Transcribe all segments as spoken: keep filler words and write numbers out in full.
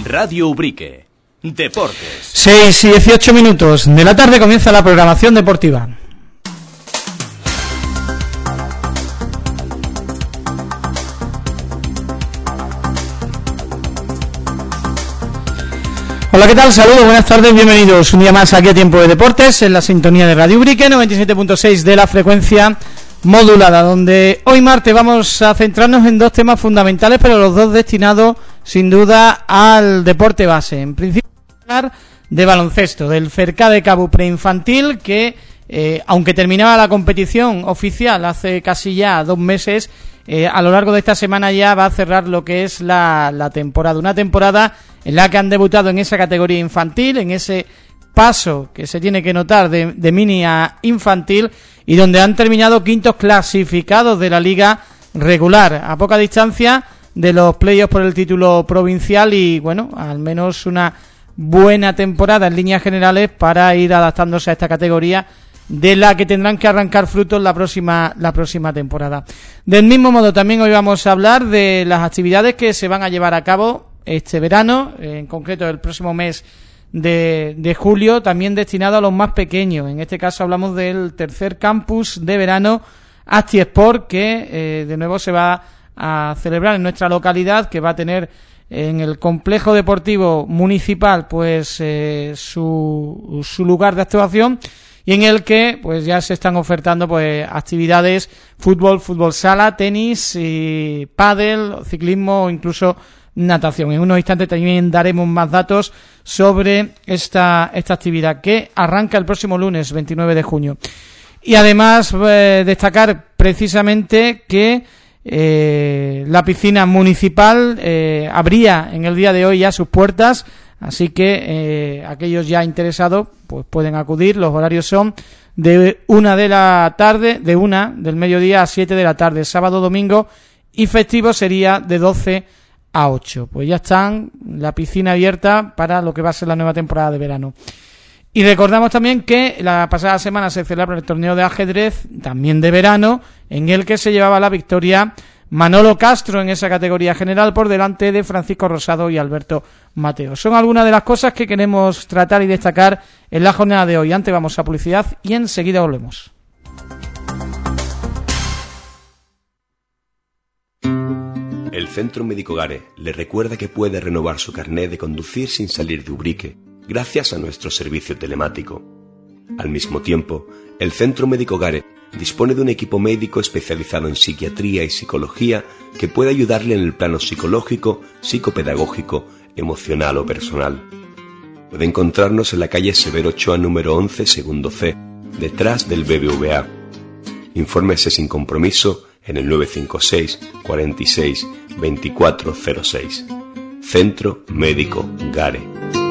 Radio Ubrique. Deportes. seis y dieciocho minutos de la tarde comienza la programación deportiva. Hola, ¿qué tal? Saludos, buenas tardes, bienvenidos un día más aquí a Tiempo de Deportes en la sintonía de Radio Ubrique, noventa y siete punto seis de la frecuencia modulada, donde hoy martes vamos a centrarnos en dos temas fundamentales, pero los dos destinados sin duda al deporte base. En principio, hablar de baloncesto, del Fercade Cabú preinfantil, que eh, aunque terminaba la competición oficial hace casi ya dos meses, eh, a lo largo de esta semana ya va a cerrar lo que es la, la temporada, una temporada en la que han debutado en esa categoría infantil, en ese paso que se tiene que notar de, de mini a infantil, y donde han terminado quintos clasificados de la liga regular, a poca distancia de los playoffs por el título provincial, y bueno, al menos una buena temporada en líneas generales para ir adaptándose a esta categoría, de la que tendrán que arrancar frutos la próxima la próxima temporada. Del mismo modo, también hoy vamos a hablar de las actividades que se van a llevar a cabo este verano, en concreto el próximo mes de, de julio, también destinado a los más pequeños. En este caso hablamos del tercer campus de verano ActiSport, que eh, de nuevo se va a celebrar en nuestra localidad, que va a tener en el complejo deportivo municipal pues eh, su, su lugar de actuación, y en el que pues ya se están ofertando pues actividades fútbol, fútbol sala, tenis, y pádel, ciclismo o incluso natación. En unos instantes también daremos más datos sobre esta esta actividad, que arranca el próximo lunes veintinueve de junio. Y además eh, destacar precisamente que eh, la piscina municipal eh, abría en el día de hoy ya sus puertas, así que eh, aquellos ya interesados pues pueden acudir. Los horarios son de una de la tarde, de una del mediodía a siete de la tarde, sábado, domingo, y festivo sería de doce a ocho. Pues ya están la piscina abierta para lo que va a ser la nueva temporada de verano. Y recordamos también que la pasada semana se celebra el torneo de ajedrez, también de verano, en el que se llevaba la victoria Manolo Castro en esa categoría general, por delante de Francisco Rosado y Alberto Mateo. Son algunas de las cosas que queremos tratar y destacar en la jornada de hoy. Antes vamos a publicidad y enseguida volvemos. El Centro Médico Gare le recuerda que puede renovar su carné de conducir sin salir de Ubrique, gracias a nuestro servicio telemático. Al mismo tiempo, el Centro Médico Gare dispone de un equipo médico especializado en psiquiatría y psicología que puede ayudarle en el plano psicológico, psicopedagógico, emocional o personal. Puede encontrarnos en la calle Severo Ochoa número once, segundo C, detrás del B B V A. Infórmese sin compromiso en el nueve cinco seis, cuarenta y seis, veinticuatro cero seis. Centro Médico Gare.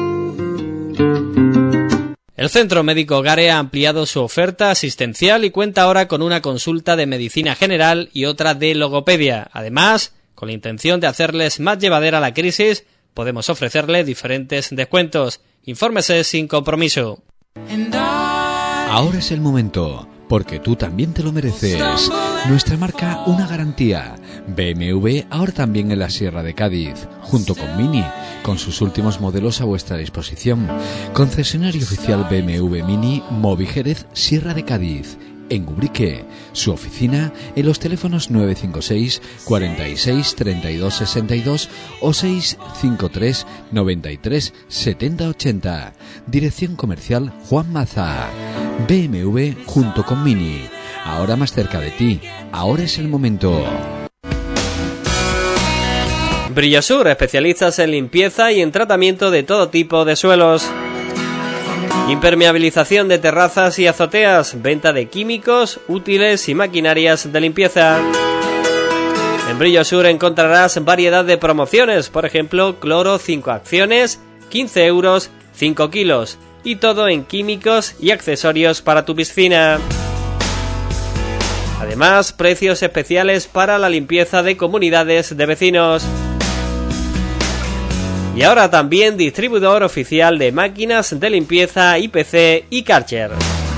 El Centro Médico Gare ha ampliado su oferta asistencial y cuenta ahora con una consulta de medicina general y otra de logopedia. Además, con la intención de hacerles más llevadera la crisis, podemos ofrecerle diferentes descuentos. Infórmese sin compromiso. Ahora es el momento, porque tú también te lo mereces. Nuestra marca, una garantía. B M W ahora también en la Sierra de Cádiz, junto con Mini, con sus últimos modelos a vuestra disposición. Concesionario oficial B M W Mini, Movi Jerez, Sierra de Cádiz. En Ubrique, su oficina en los teléfonos nueve cinco seis, cuarenta y seis, treinta y dos sesenta y dos o seis cinco tres, noventa y tres, setenta ochenta. Dirección comercial Juan Maza. B M W junto con Mini. Ahora más cerca de ti. Ahora es el momento. Brillasur, especialistas en limpieza y en tratamiento de todo tipo de suelos. Impermeabilización de terrazas y azoteas, venta de químicos, útiles y maquinarias de limpieza. En Brillasur encontrarás variedad de promociones, por ejemplo, cloro cinco acciones, quince euros, cinco kilos, y todo en químicos y accesorios para tu piscina. Además, precios especiales para la limpieza de comunidades de vecinos. Y ahora también distribuidor oficial de máquinas de limpieza I P C y Karcher.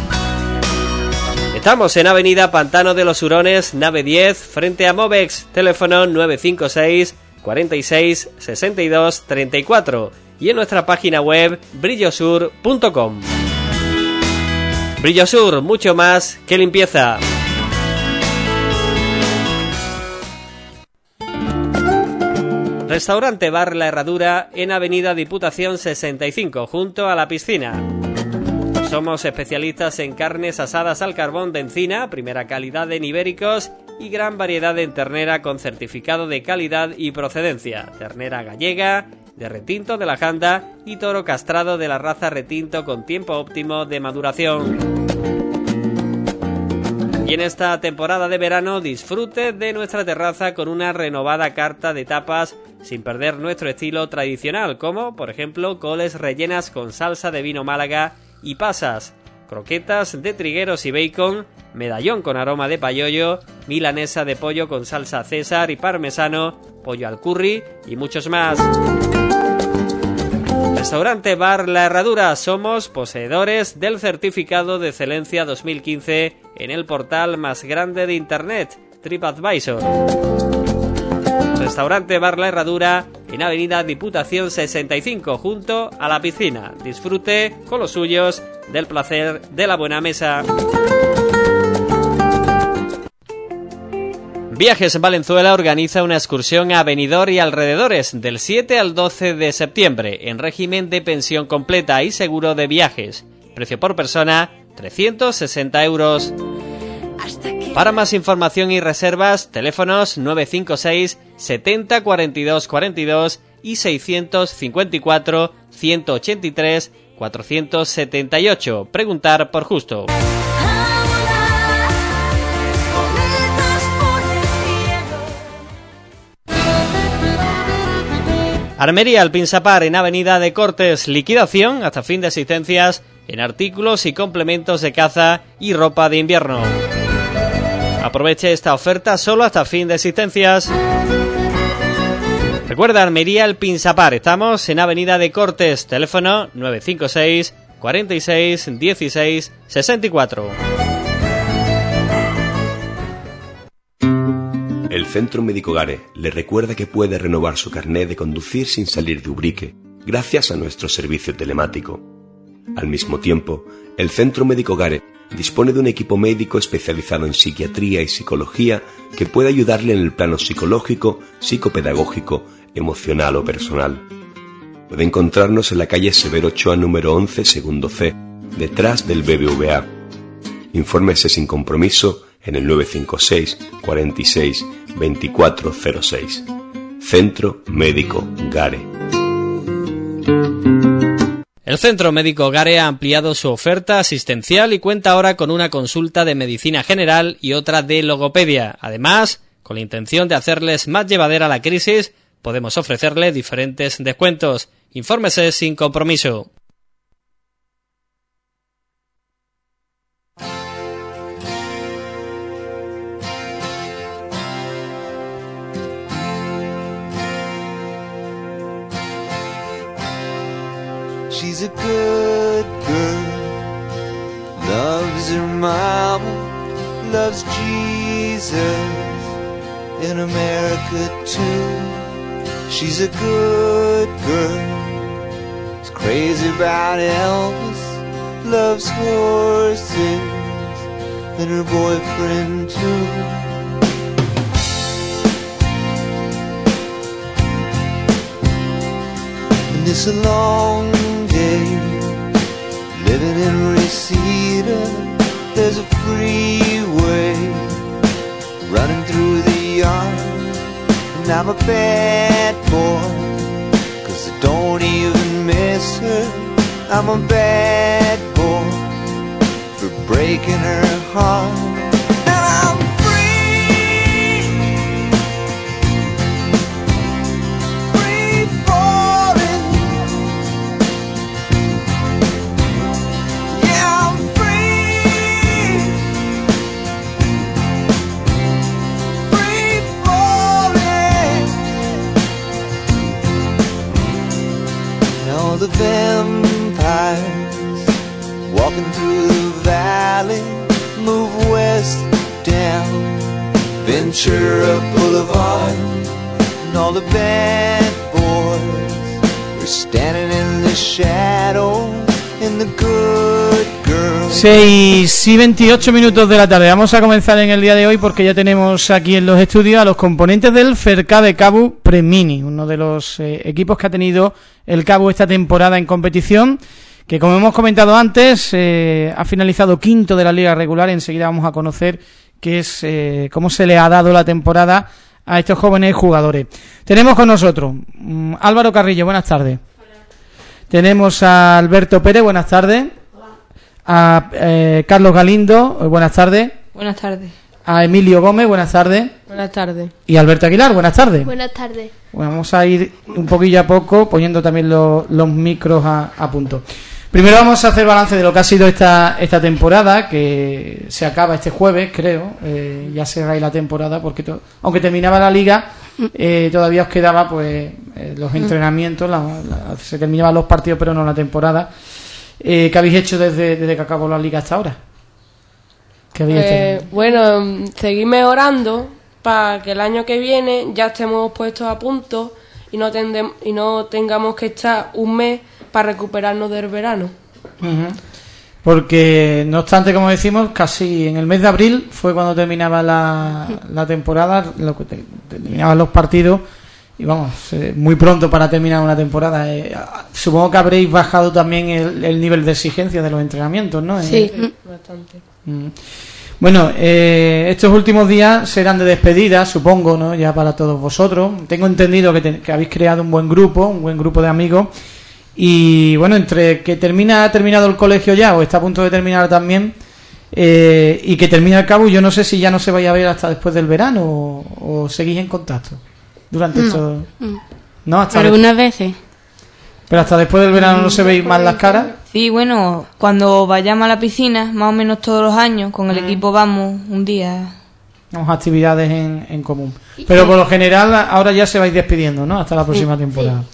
Estamos en Avenida Pantano de los Hurones, nave diez, frente a Movex, teléfono nueve cinco seis, cuarenta y seis, sesenta y dos, treinta y cuatro y en nuestra página web brillosur punto com. Brillosur, mucho más que limpieza. Restaurante Bar La Herradura en Avenida Diputación sesenta y cinco, junto a la piscina. Somos especialistas en carnes asadas al carbón de encina, primera calidad en ibéricos y gran variedad en ternera con certificado de calidad y procedencia. Ternera gallega, de retinto de la Janda y toro castrado de la raza retinto con tiempo óptimo de maduración. Y en esta temporada de verano disfrute de nuestra terraza con una renovada carta de tapas sin perder nuestro estilo tradicional, como por ejemplo coles rellenas con salsa de vino Málaga y pasas, croquetas de trigueros y bacon, medallón con aroma de payollo, milanesa de pollo con salsa César y parmesano, pollo al curry y muchos más. Restaurante Bar La Herradura, somos poseedores del certificado de excelencia dos mil quince en el portal más grande de internet, TripAdvisor. Restaurante Bar La Herradura en Avenida Diputación sesenta y cinco, junto a la piscina. Disfrute con los suyos del placer de la buena mesa. Viajes Valenzuela organiza una excursión a Benidorm y alrededores del siete al doce de septiembre en régimen de pensión completa y seguro de viajes. Precio por persona trescientos sesenta euros. Para más información y reservas, teléfonos nueve cinco seis, setenta, cuarenta y dos, cuarenta y dos y seiscientos cincuenta y cuatro, ciento ochenta y tres, cuatrocientos setenta y ocho. Preguntar por Justo. Armería El Pinsapar en Avenida de Cortes, liquidación hasta fin de existencias en artículos y complementos de caza y ropa de invierno. Aproveche esta oferta solo hasta fin de existencias. Recuerda, Armería El Pinsapar, estamos en Avenida de Cortes, teléfono nueve cinco seis, cuarenta y seis, dieciséis, sesenta y cuatro. El Centro Médico Gare le recuerda que puede renovar su carné de conducir sin salir de Ubrique, gracias a nuestro servicio telemático. Al mismo tiempo, el Centro Médico Gare dispone de un equipo médico especializado en psiquiatría y psicología que puede ayudarle en el plano psicológico, psicopedagógico, emocional o personal. Puede encontrarnos en la calle Severo Ochoa número once, segundo C, detrás del B B V A. Infórmese sin compromiso en el nueve cinco seis, cuarenta y seis, veinticuatro cero seis. Centro Médico Gare. El Centro Médico Gare ha ampliado su oferta asistencial y cuenta ahora con una consulta de medicina general y otra de logopedia. Además, con la intención de hacerles más llevadera la crisis, podemos ofrecerle diferentes descuentos. Infórmese sin compromiso. She's a good girl, loves her mama, loves Jesus, in America too. She's a good girl, is crazy about Elvis, loves horses, and her boyfriend too. And it's a long day, living in Reseda. There's a freeway running through the yard, and I'm a bad boy, 'cause I don't even miss her. I'm a bad boy for breaking her heart. And I'm free, free falling. Yeah, I'm free, free falling. And all the vampires walking through the valley move west down Ventura Boulevard. and all the bad boys were standing in the shadows, and the good girls. seis y veintiocho minutos de la tarde. Vamos a comenzar en el día de hoy porque ya tenemos aquí en los estudios a los componentes del Fercabe Cabu Premini, uno de los eh, equipos que ha tenido el Cabu esta temporada en competición, que como hemos comentado antes eh, ha finalizado quinto de la liga regular. Enseguida vamos a conocer qué es eh, cómo se le ha dado la temporada a estos jóvenes jugadores. Tenemos con nosotros um, Álvaro Carrillo, buenas tardes. Hola. Tenemos a Alberto Pérez, buenas tardes. Hola. A eh, Carlos Galindo, buenas tardes. Buenas tardes. A Emilio Gómez, buenas tardes. Buenas tardes. Y Alberto Aguilar, buenas tardes. Buenas tardes. Bueno, vamos a ir un poquillo a poco poniendo también lo, los micros a, a punto. Primero vamos a hacer balance de lo que ha sido esta esta temporada, que se acaba este jueves, creo. Eh, ya cerráis la temporada, porque to, aunque terminaba la liga, eh, todavía os quedaba pues eh, los entrenamientos, la, la, se terminaban los partidos, pero no la temporada. Eh, ¿Qué habéis hecho desde, desde que acabó la liga hasta ahora? ¿Qué habéis eh, hecho? Bueno, seguir mejorando para que el año que viene ya estemos puestos a punto y no, tendem, y no tengamos que estar un mes para recuperarnos del verano. Uh-huh. Porque, no obstante, como decimos, casi en el mes de abril fue cuando terminaba la, la temporada, lo que te, terminaban los partidos, y vamos, eh, muy pronto para terminar una temporada. Eh, supongo que habréis bajado también el, el nivel de exigencia de los entrenamientos, ¿no? Sí, eh, bastante. Uh-huh. Bueno, eh, estos últimos días serán de despedida, supongo, ¿no? Ya para todos vosotros. Tengo entendido que, te, que habéis creado un buen grupo, un buen grupo de amigos. Y bueno, entre que termina ha terminado el colegio ya o está a punto de terminar también, eh, y que termina el Cabu, yo no sé si ya no se vaya a ver hasta después del verano o, o seguís en contacto durante no, estos... no. No, hasta algunas de... veces. Pero hasta después del verano no se veis más las caras. Sí, bueno, cuando vayamos a la piscina, más o menos todos los años, con el Mm. equipo vamos un día. Vamos a actividades en, en común. Pero por lo general ahora ya se vais despidiendo, ¿no? Hasta la próxima temporada.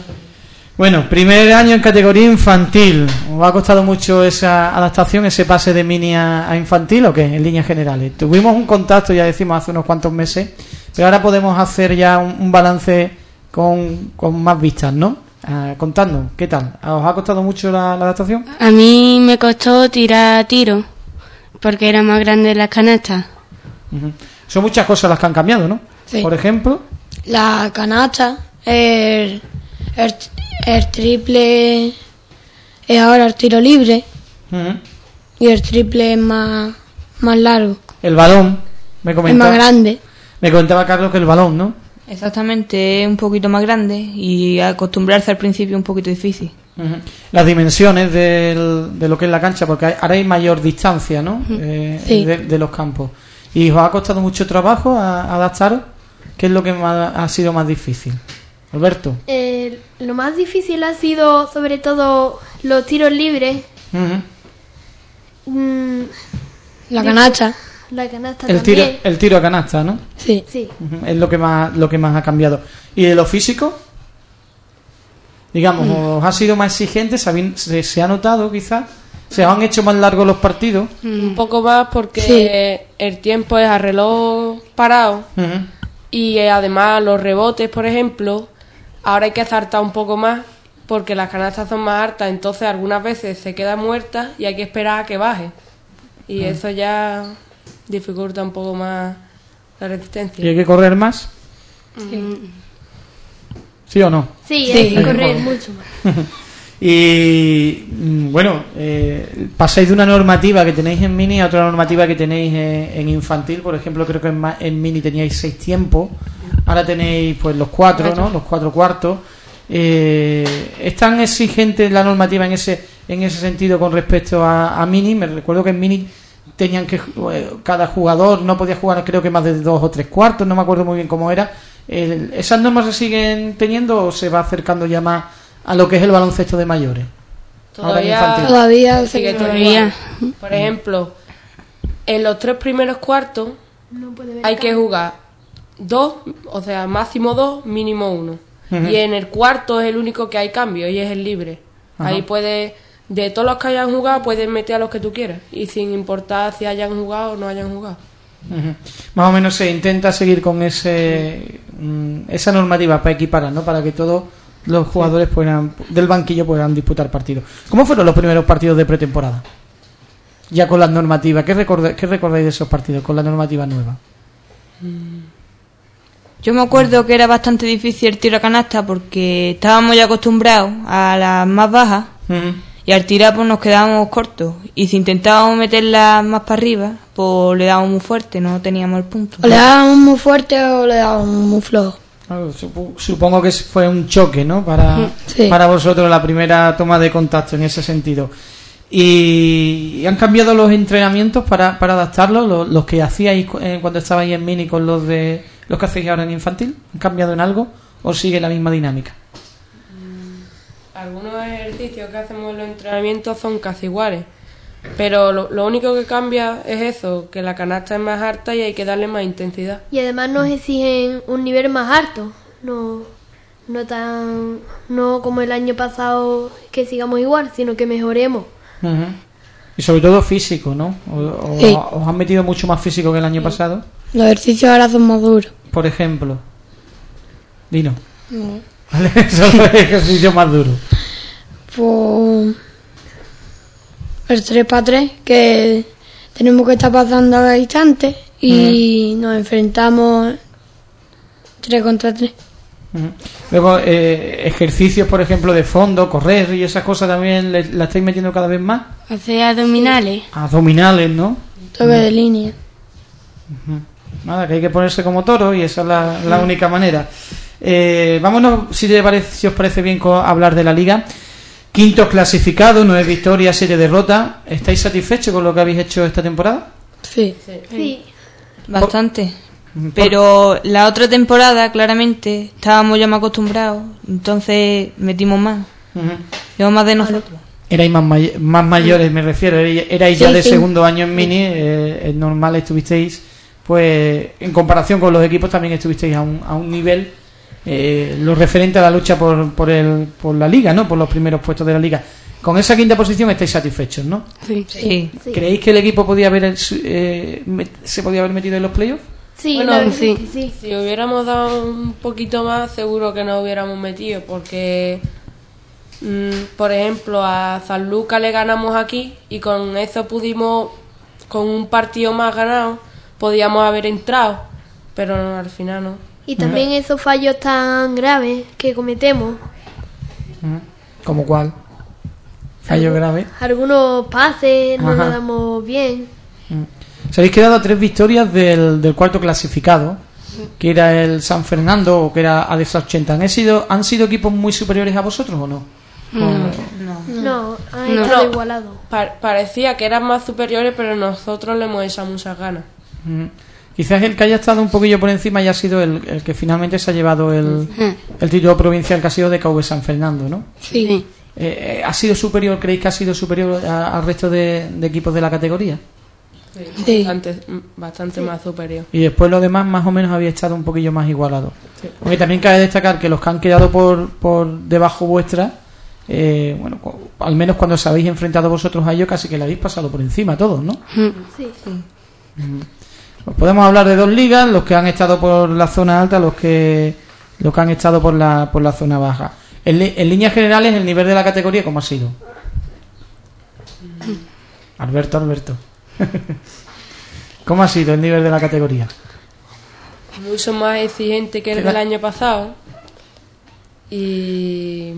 Bueno, primer año en categoría infantil. ¿Os ha costado mucho esa adaptación, ese pase de mini a, a infantil o qué? En líneas generales. Tuvimos un contacto, ya decimos, hace unos cuantos meses, pero ahora podemos hacer ya un, un balance con, con más vistas, ¿no? Uh, contadnos, ¿qué tal? ¿Os ha costado mucho la, la adaptación? A mí me costó tirar tiro, porque era más grande las canastas. Uh-huh. Son muchas cosas las que han cambiado, ¿no? Sí. Por ejemplo... La canasta, el, el, el triple es ahora el tiro libre, uh-huh. y el triple es más, más largo. El balón, me comentaba... Es más grande. Me comentaba Carlos que el balón, ¿no? Exactamente, es un poquito más grande y acostumbrarse al principio un poquito difícil. Uh-huh. Las dimensiones del, de lo que es la cancha, porque hay, ahora hay mayor distancia, ¿no? Uh-huh. Eh, sí. de, de los campos. ¿Y os ha costado mucho trabajo a, a adaptaros? ¿Qué es lo que más, ha sido más difícil? Alberto. Eh, lo más difícil ha sido sobre todo los tiros libres. Uh-huh. Mm, La canasta. La canasta el también. tiro el tiro a canasta, ¿no? Sí. Sí. Uh-huh. Es lo que más lo que más ha cambiado. ¿Y de lo físico? Digamos, ¿os ha sido más exigente? ¿Se, habían, se, se ha notado quizás? ¿Se han hecho más largos los partidos? Un poco más porque Sí. el tiempo es a reloj parado. Uh-huh. Y eh, además los rebotes, por ejemplo, ahora hay que acertar un poco más porque las canastas son más altas, entonces algunas veces se queda muerta y hay que esperar a que baje. Y Mm. eso ya dificulta un poco más la resistencia. ¿Y hay que correr más? Sí, ¿Sí o no? sí, Sí. hay que correr mucho más. Y mm, bueno, eh, pasáis de una normativa que tenéis en mini a otra normativa que tenéis en, en infantil. Por ejemplo, creo que en, ma- en mini teníais seis tiempos, ahora tenéis pues los cuatro, ¿no? Los cuatro cuartos. Eh, ¿Es tan exigente la normativa en ese en ese sentido con respecto a, a mini? Me recuerdo que en mini tenían que eh, cada jugador no podía jugar, creo que más de dos o tres cuartos, no me acuerdo muy bien cómo era. El, ¿Esas normas se siguen teniendo o se va acercando ya más a lo que es el baloncesto de mayores? Ahora en Todavía, infantil. Todavía sigue se- todavía. Por ejemplo, en los tres primeros cuartos No puede ver hay que tanto. jugar dos, o sea, máximo dos, mínimo uno. Ujú. Y en el cuarto es el único que hay cambio y es el libre. Ajá. Ahí puedes, de todos los que hayan jugado, puedes meter a los que tú quieras. Y sin importar si hayan jugado o no hayan jugado. Uh-huh. Más o menos se intenta seguir con ese mm, esa normativa para equiparar, ¿no? Para que todos los jugadores puedan del banquillo puedan disputar partidos. ¿Cómo fueron los primeros partidos de pretemporada? Ya con las normativas. ¿Qué recordáis, qué recordáis de esos partidos con la normativa nueva? Yo me acuerdo que era bastante difícil el tiro a canasta porque estábamos ya acostumbrados a las más bajas. Uh-huh. Y al tirar pues nos quedábamos cortos. Y si intentábamos meterla más para arriba, pues le dábamos muy fuerte, no teníamos el punto. O le dábamos muy fuerte o le dábamos muy flojo. Supongo que fue un choque, ¿no? Para, sí. para vosotros la primera toma de contacto en ese sentido. ¿Y han cambiado los entrenamientos para, para adaptarlos? ¿Los, los que hacíais cuando estabais en mini con los de los que hacéis ahora en infantil? ¿Han cambiado en algo o sigue la misma dinámica? Algunos ejercicios que hacemos en los entrenamientos son casi iguales, pero lo, lo único que cambia es eso, que la canasta es más alta y hay que darle más intensidad. Y además nos exigen un nivel más alto, no, no tan no como el año pasado que sigamos igual, sino que mejoremos. Uh-huh. Y sobre todo físico, ¿no? O, o, sí. ¿Os han metido mucho más físico que el año sí. pasado? Los ejercicios ahora son más duros. Por ejemplo, Dino. No. ¿Vale? Son los ejercicios más duros. Pues el tres para tres, que tenemos que estar pasando a instantes y uh-huh. nos enfrentamos tres contra tres. Uh-huh. Luego, eh, ejercicios, por ejemplo, de fondo, correr y esas cosas también, ¿le, ¿la estáis metiendo cada vez más? Hacer abdominales. Sí. Abdominales, ¿no? Toque uh-huh. de línea. Uh-huh. Nada, que hay que ponerse como toro y esa es la, la uh-huh. única manera. Eh, vámonos, si, te parece, si os parece bien, co- hablar de la liga. Quintos clasificados, nueve victorias, siete derrotas. ¿Estáis satisfechos con lo que habéis hecho esta temporada? Sí, sí. sí. Bastante. Por... Pero la otra temporada, claramente, estábamos ya más acostumbrados, entonces metimos más. Uh-huh. Llevamos más de nosotros. Erais más, may- más mayores, sí. me refiero. Erais ya sí, de sí. segundo año en mini. Eh, es normal, estuvisteis, pues, en comparación con los equipos, también estuvisteis a un, a un nivel. Eh, lo referente a la lucha por, por, el, por la liga, ¿no? Por los primeros puestos de la liga. Con esa quinta posición estáis satisfechos, ¿no? Sí. sí. ¿Creéis que el equipo podía haber eh, se podía haber metido en los playoffs? Sí, bueno, no, sí. sí. Si hubiéramos dado un poquito más, seguro que nos hubiéramos metido, porque, mmm, por ejemplo, a San Lucas le ganamos aquí y con eso pudimos, con un partido más ganado, podíamos haber entrado, pero no, al final no. Y también uh-huh. esos fallos tan graves que cometemos. Uh-huh. ¿Cómo cuál? ¿Fallos graves? Algunos pases no lo damos bien. Uh-huh. Se habéis quedado a tres victorias del, del cuarto clasificado, uh-huh. que era el San Fernando o que era A D E S A ochenta. ¿Han sido, ¿Han sido equipos muy superiores a vosotros o no? No, no, no, no han no. estado igualados. Pa- parecía que eran más superiores, pero nosotros le hemos echado muchas ganas. Uh-huh. Quizás el que haya estado un poquillo por encima haya sido el, el que finalmente se ha llevado el, el título provincial, que ha sido de K V San Fernando, ¿no? Sí. Eh, ¿Ha sido superior, creéis que ha sido superior a, al resto de, de equipos de la categoría? Sí, sí. Bastante, bastante sí. más superior. Y después los demás más o menos había estado un poquillo más igualado. Sí. Aunque también cabe destacar que los que han quedado por, por debajo vuestra, eh, bueno, al menos cuando os habéis enfrentado vosotros a ellos, casi que le habéis pasado por encima a todos, ¿no? Sí. sí. Mm. Pues podemos hablar de dos ligas, los que han estado por la zona alta, los que los que han estado por la por la zona baja. En, en líneas generales, el nivel de la categoría, ¿cómo ha sido? Alberto, Alberto. ¿Cómo ha sido el nivel de la categoría? Mucho más exigente que el del año pasado. Y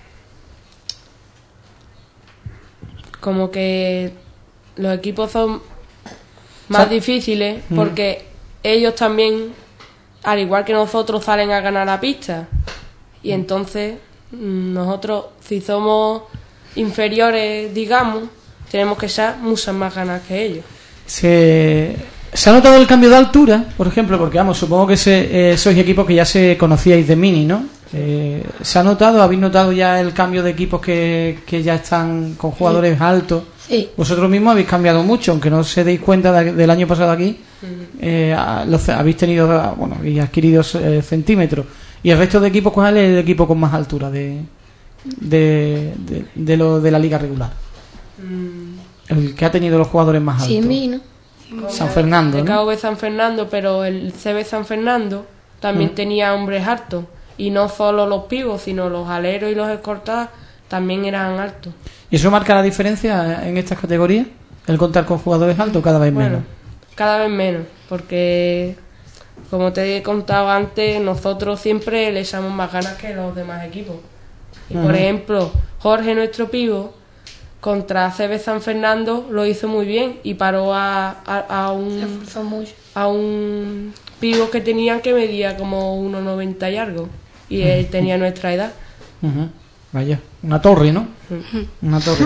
como que los equipos son más ¿Sa- difíciles porque mm. ellos también, al igual que nosotros, salen a ganar la pista. Y entonces nosotros, si somos inferiores, digamos, tenemos que echar muchas más ganas que ellos. Se, se ha notado el cambio de altura, por ejemplo, porque vamos, supongo que se, eh, sois equipos que ya se conocíais de mini, ¿no? Eh, ¿Se ha notado, habéis notado ya el cambio de equipos que, que ya están con jugadores sí. altos? Sí. Vosotros mismos habéis cambiado mucho, aunque no os deis cuenta de, del año pasado aquí, uh-huh. eh, los, habéis tenido, bueno, habéis adquirido eh, centímetros. ¿Y el resto de equipos, cuál es el equipo con más altura de de, de, de, lo, de la liga regular? Mm. El que ha tenido los jugadores más altos. Sí, en mí, ¿no? San Fernando, el ¿no? K V San Fernando, pero el C B San Fernando también Mm. tenía hombres altos. Y no solo los pivos, sino los aleros y los escoltas también eran altos. ¿Y eso marca la diferencia en estas categorías? ¿El contar con jugadores altos cada vez Bueno, menos? cada vez menos, porque como te he contado antes, nosotros siempre le echamos más ganas que los demás equipos. Y por Ujú. ejemplo, Jorge, nuestro pivo, contra C B San Fernando lo hizo muy bien y paró a, a, a un a un pivo que tenía que medía como uno noventa y algo y él tenía nuestra edad. Ujú. Vaya, una torre, ¿no? Ujú. Una torre.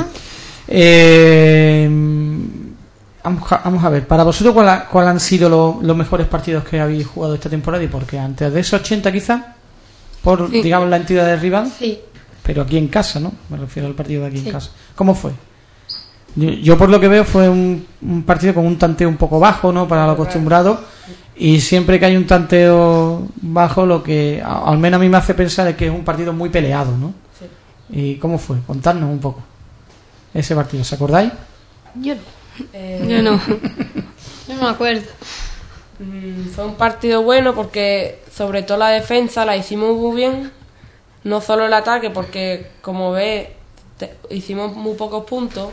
Eh, vamos, a, vamos a ver, para vosotros, ¿cuál, ha- cuál han sido lo- los mejores partidos que habéis jugado esta temporada y por qué? ¿Antes de esos ochenta quizás? Por, Sí. digamos, la entidad de rival. Sí. Pero aquí en casa, ¿no? Me refiero al partido de aquí Sí. en casa. ¿Cómo fue? Yo, yo por lo que veo fue un, un partido con un tanteo un poco bajo, ¿no? Para lo acostumbrado. Y siempre que hay un tanteo bajo, lo que a- al menos a mí me hace pensar es que es un partido muy peleado, ¿no? Sí. ¿Y cómo fue? Contadnos un poco ese partido, ¿se acordáis? Yo no. Eh, Yo no. Yo no me acuerdo. Mm, Fue un partido bueno porque sobre todo la defensa la hicimos muy bien, no solo el ataque, porque como ves te- hicimos muy pocos puntos,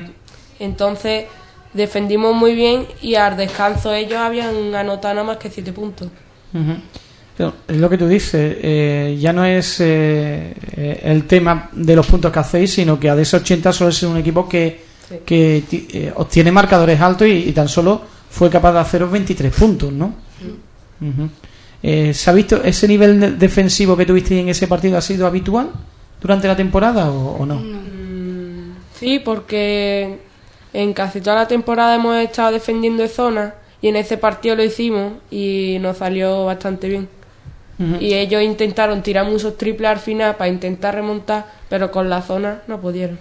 entonces defendimos muy bien y al descanso ellos habían anotado nada más que siete puntos. Ujú. Pero es lo que tú dices, eh, ya no es eh, eh, el tema de los puntos que hacéis, sino que a D S ochenta suele ser un equipo que, Sí. que ti- eh, obtiene marcadores altos y, y tan solo fue capaz de haceros veintitrés puntos, ¿no? Ujú. Eh, ¿Se ha visto ese nivel de- defensivo que tuvisteis en ese partido ha sido habitual durante la temporada o, o no? Mm, Sí, porque en casi toda la temporada hemos estado defendiendo de zona y en ese partido lo hicimos y nos salió bastante bien. Ujú. Y ellos intentaron tirar muchos triples al final para intentar remontar, pero con la zona no pudieron.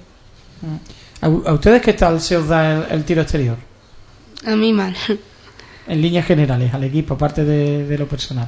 ¿A, a ustedes qué tal se os da el, el tiro exterior? A mí mal. En líneas generales, al equipo, aparte de, de lo personal.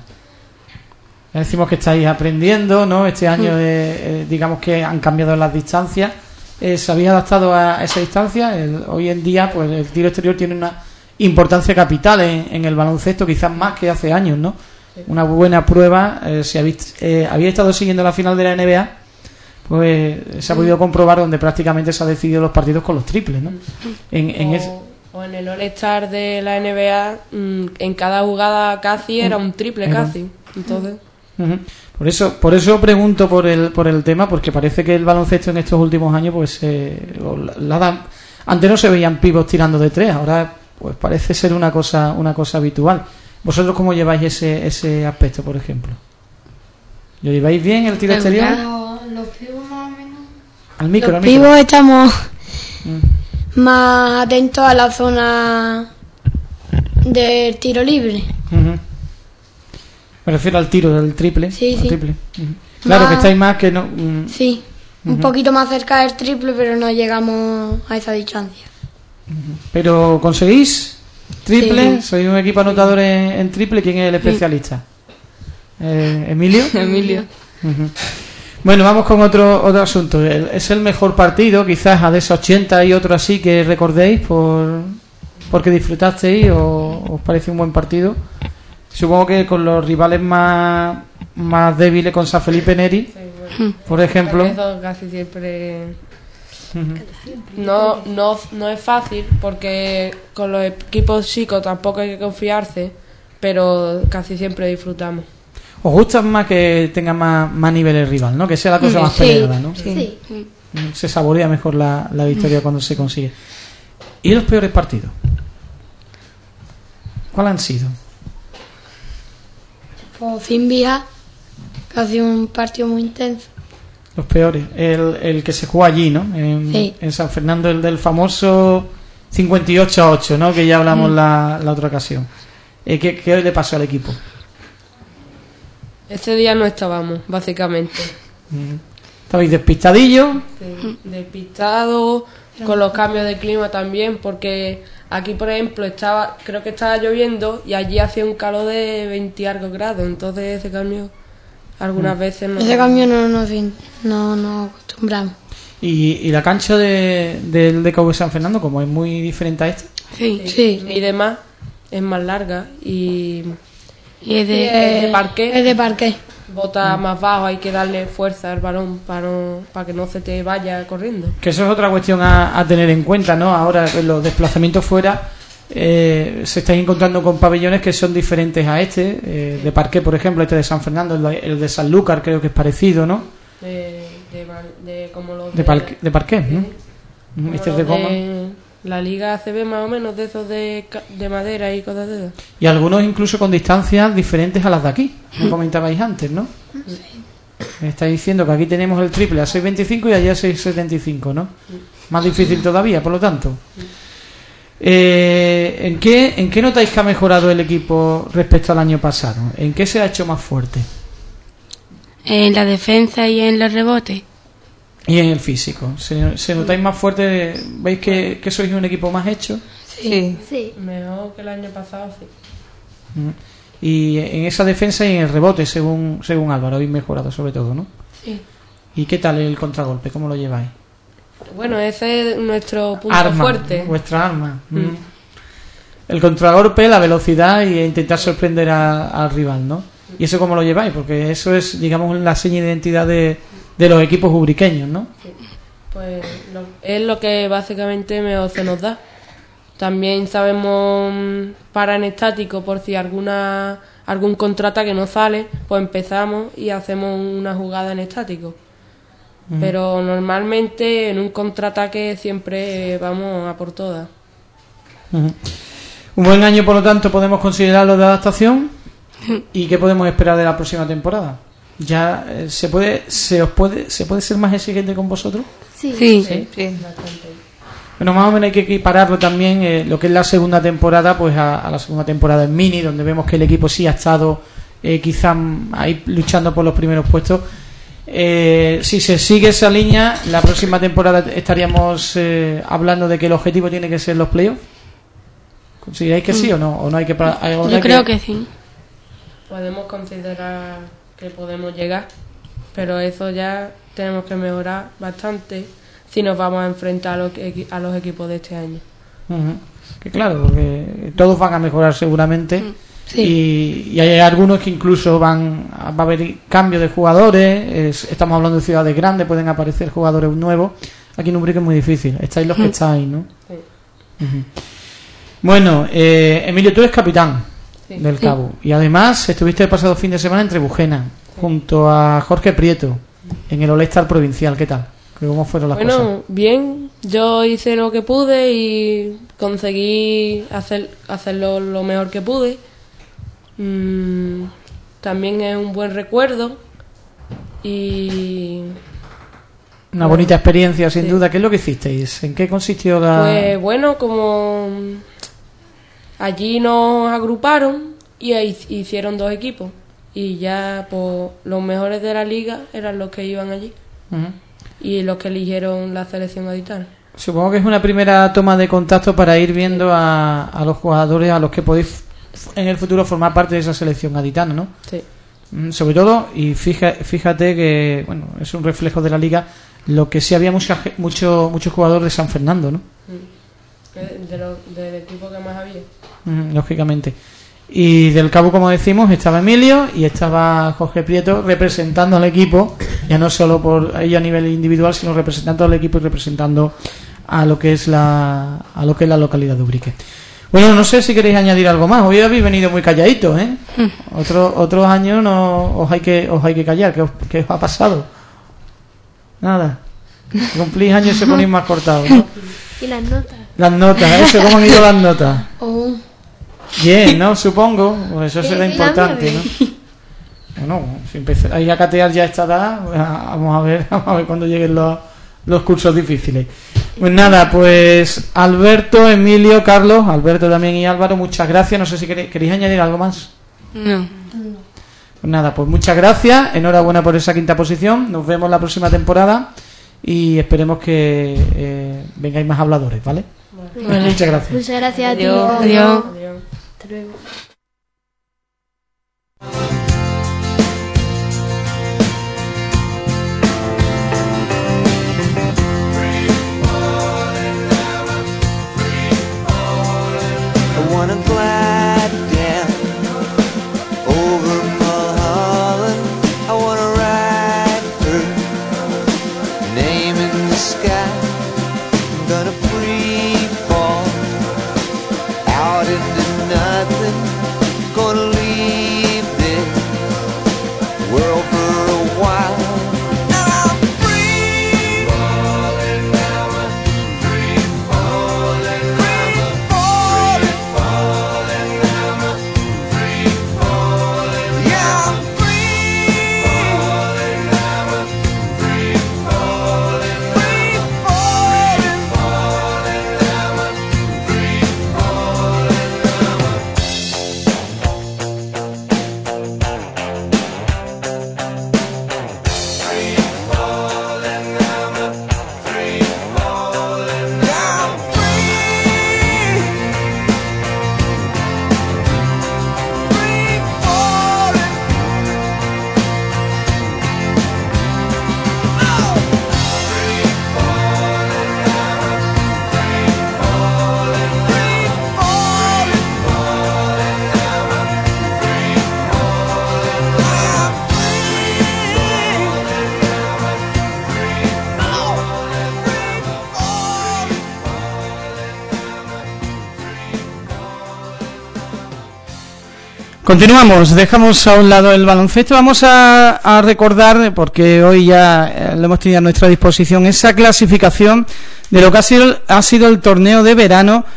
Ya decimos que estáis aprendiendo, ¿no? Este año, eh, eh, digamos que han cambiado las distancias. Eh, ¿Se había adaptado a esa distancia? El- hoy en día, pues el tiro exterior tiene una importancia capital en, en el baloncesto, quizás más que hace años, ¿no? Una buena prueba, eh, si habéis, eh, habéis estado siguiendo la final de la N B A, pues se ha podido comprobar donde prácticamente se ha decidido los partidos con los triples, ¿no? En, en o, ese- o en el All-Star de la N B A, mm, en cada jugada casi era un triple Era- casi. Entonces, Ujú. Por eso, por eso pregunto por el por el tema, porque parece que el baloncesto en estos últimos años, pues, eh, o la- la dan- antes no se veían pibos tirando de tres, ahora, pues, parece ser una cosa una cosa habitual. ¿Vosotros cómo lleváis ese ese aspecto, por ejemplo? ¿Lo lleváis bien el tiro exterior? Los, los pibos más o menos. Al micro, Los al micro. pibos estamos Mm. más atentos a la zona del tiro libre. Ujú. Me refiero al tiro del triple. Sí, al sí. triple. Ujú. Claro Más- que estáis más que no. mm, Sí, un Ujú. poquito más cerca del triple, pero no llegamos a esa distancia. Pero conseguís triple, Sí. sois un equipo anotador en, en triple. ¿Quién es el especialista? Eh, ¿Emilio? Emilio. Ujú. Bueno, vamos con otro otro asunto. El- ¿Es el mejor partido? Quizás a D S ochenta y otro así que recordéis por porque disfrutasteis o os parece un buen partido. Supongo que con los rivales más más débiles, con San Felipe Neri, por ejemplo. eso casi siempre no, no, no es fácil porque con los equipos chicos tampoco hay que confiarse, pero casi siempre disfrutamos. ¿Os gusta más que tenga más, más nivel el rival, ¿no? Que sea la cosa más Sí, peleada, ¿no? sí. Se saborea mejor la, la victoria cuando se consigue. ¿Y los peores partidos? ¿Cuáles han sido? Pues Cimbia, que ha sido un partido muy intenso. Los peores. El, el que se jugó allí, ¿no? En, Sí. en San Fernando, el del famoso cincuenta y ocho a ocho, ¿no? Que ya hablamos la, la otra ocasión. Eh, ¿qué, ¿Qué le pasó al equipo? Ese día no estábamos, básicamente. Mm. ¿Estabais despistadillos? Sí, despistado, con los cambios de clima también, porque aquí, por ejemplo, estaba creo que estaba lloviendo y allí hacía un calor de veinte y algo grados, entonces ese cambio algunas veces no... Ese cambio no nos no, no acostumbramos. ¿Y, y la cancha de, del D K V San Fernando, como es muy diferente a esta? Sí. Sí. Mide más, es más larga y, Y es de, es de parqué. Es de parqué. Bota más bajo, hay que darle fuerza al balón para, no- para que no se te vaya corriendo. Que eso es otra cuestión a, a tener en cuenta, ¿no? Ahora en los desplazamientos fuera eh, se están encontrando con pabellones que son diferentes a este, eh, de parqué, por ejemplo, este de San Fernando, el de, el de Sanlúcar creo que es parecido, ¿no? De, de, de como los De, parque, de parqué, ¿no? como Este es los de goma. de la Liga A C B más o menos, de esos de, ca- de madera y cosas de esas. Y algunos incluso con distancias diferentes a las de aquí, como comentabais antes, ¿no? Me estáis diciendo que aquí tenemos el triple a seis veinticinco y allá a seis setenta y cinco, ¿no? Más difícil todavía, por lo tanto. Eh, ¿en qué, ¿En qué notáis que ha mejorado el equipo respecto al año pasado? ¿En qué se ha hecho más fuerte? en la defensa y en los rebotes. Y en el físico. ¿Se, se notáis más fuerte? ¿Veis que, que sois un equipo más hecho? Sí. Sí. Mejor que el año pasado, sí. Mm. Y en esa defensa y en el rebote, según según Álvaro, habéis mejorado sobre todo, ¿no? Sí. ¿Y qué tal el contragolpe? ¿Cómo lo lleváis? Bueno, ese es nuestro punto Arma, fuerte. ¿no? Vuestra arma. Mm. Mm. El contragolpe, la velocidad y intentar sorprender a- al rival, ¿no? ¿Y eso cómo lo lleváis? Porque eso es, digamos, la seña de identidad de, de los equipos ubriqueños, ¿no? Pues lo- es lo que básicamente mejor se nos da. También sabemos mm, parar en estático por si alguna algún contraataque no sale, pues empezamos y hacemos una jugada en estático. Ujú. Pero normalmente en un contraataque siempre vamos a por todas. Ujú. Un buen año, por lo tanto, podemos considerarlo de adaptación. ¿Y qué podemos esperar de la próxima temporada? ¿Ya eh, se puede se os puede se puede ser más exigente con vosotros? Sí. Sí. Sí, sí. Bueno, más o menos hay que equipararlo también, eh, lo que es la segunda temporada, pues a, a la segunda temporada en Mini, donde vemos que el equipo sí ha estado eh, quizá mm, ahí luchando por los primeros puestos. Eh, si se sigue esa línea, la próxima temporada estaríamos eh, hablando de que el objetivo tiene que ser los playoffs. ¿Consideráis que sí o no? ¿O no hay que pa- hay- o no Yo hay creo que sí. Podemos considerar que podemos llegar, pero eso ya tenemos que mejorar bastante si nos vamos a enfrentar a los, equi- a los equipos de este año. Ujú. Que claro, porque todos van a mejorar seguramente. Sí. Y, y hay algunos que incluso van va a haber cambio de jugadores. Es- estamos hablando de ciudades grandes, pueden aparecer jugadores nuevos. Aquí en Ubrique es muy difícil, estáis los que estáis, ¿no? Sí. Ujú. Bueno, eh, Emilio, tú eres capitán Sí. del Cabo y además estuviste el pasado fin de semana en Trebujena junto a Jorge Prieto en el All-Star provincial. ¿Qué tal? ¿Cómo fueron las Bueno, cosas? bien, yo hice lo que pude y conseguí hacer hacerlo lo mejor que pude. Mm, también es un buen recuerdo y Una bonita experiencia, sin Sí. duda. ¿Qué es lo que hicisteis? ¿En qué consistió la...? pues bueno, como allí nos agruparon y ahí hicieron dos equipos y ya pues los mejores de la liga eran los que iban allí Ujú. y los que eligieron la selección gaditana. Supongo que es una primera toma de contacto para ir viendo a, a los jugadores a los que podéis f- en el futuro formar parte de esa selección gaditana, ¿no? Sí. Mm, Sobre todo, y fija, fíjate que, bueno, es un reflejo de la liga, lo que sí había mucha, ge- mucho, muchos jugadores de San Fernando, ¿no? De, de lo- del equipo que más había. Mm, Lógicamente. Y del Cabo, como decimos, estaba Emilio y estaba Jorge Prieto representando al equipo, ya no solo por ello a nivel individual, sino representando al equipo y representando a lo que es la a lo que es la localidad de Ubrique. Bueno, no sé si queréis añadir algo más. Hoy habéis venido muy calladitos, ¿eh? Otros otros años no os hay que os hay que callar. ¿Qué os, qué os ha pasado? Nada. Cumplís años y se ponéis más cortados, ¿no? Y las notas. Las notas, eso, ¿cómo han ido las notas? Oh, Bien, ¿no? Supongo. Pues eso será Eh, importante, cámbiame. ¿no? Bueno, si empezáis a catear ya a esta edad, pues, a- vamos a ver, vamos a ver cuando lleguen los, los cursos difíciles. Pues nada, pues Alberto, Emilio, Carlos, Alberto también y Álvaro, muchas gracias. No sé si queréis, ¿queréis añadir algo más. No. Pues nada, pues muchas gracias. Enhorabuena por esa quinta posición. Nos vemos la próxima temporada y esperemos que eh, vengáis más habladores, ¿vale? Vale. Muchas gracias. Muchas gracias a ti. Adiós. Adiós. Adiós. Hasta luego. Free falling lover, free falling gonna leave this world for a while. And I'm free falling, I'm a free falling, free falling, falling, I'm a free falling, yeah, I'm free falling, I'm a free falling, free falling, falling, I'm a free falling, I'm a Continuamos, dejamos a un lado el baloncesto, vamos a, a recordar, porque hoy ya eh, lo hemos tenido a nuestra disposición, esa clasificación de lo que ha sido, ha sido el torneo de verano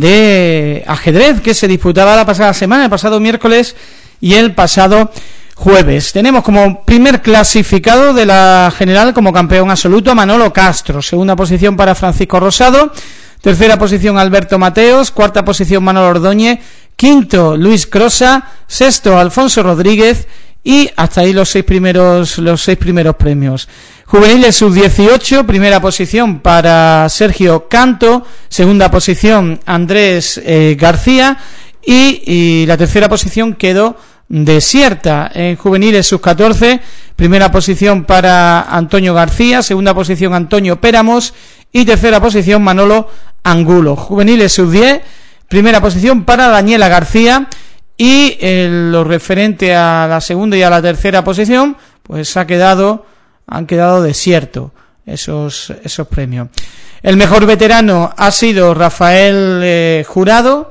de ajedrez que se disputaba la pasada semana, el pasado miércoles y el pasado jueves. Tenemos como primer clasificado de la general como campeón absoluto a Manolo Castro, segunda posición para Francisco Rosado, tercera posición Alberto Mateos, cuarta posición Manolo Ordóñez, quinto Luis Crosa, sexto Alfonso Rodríguez y hasta ahí los seis primeros los seis primeros premios. Juveniles sub dieciocho, primera posición para Sergio Canto, segunda posición Andrés eh, García y, y la tercera posición quedó desierta. En juveniles sub catorce, primera posición para Antonio García, segunda posición Antonio Péramos y tercera posición Manolo Angulo. Juveniles sub diez, primera posición para Daniela García y en lo referente a la segunda y a la tercera posición, pues ha quedado han quedado desiertos esos esos premios. El mejor veterano ha sido Rafael eh, Jurado,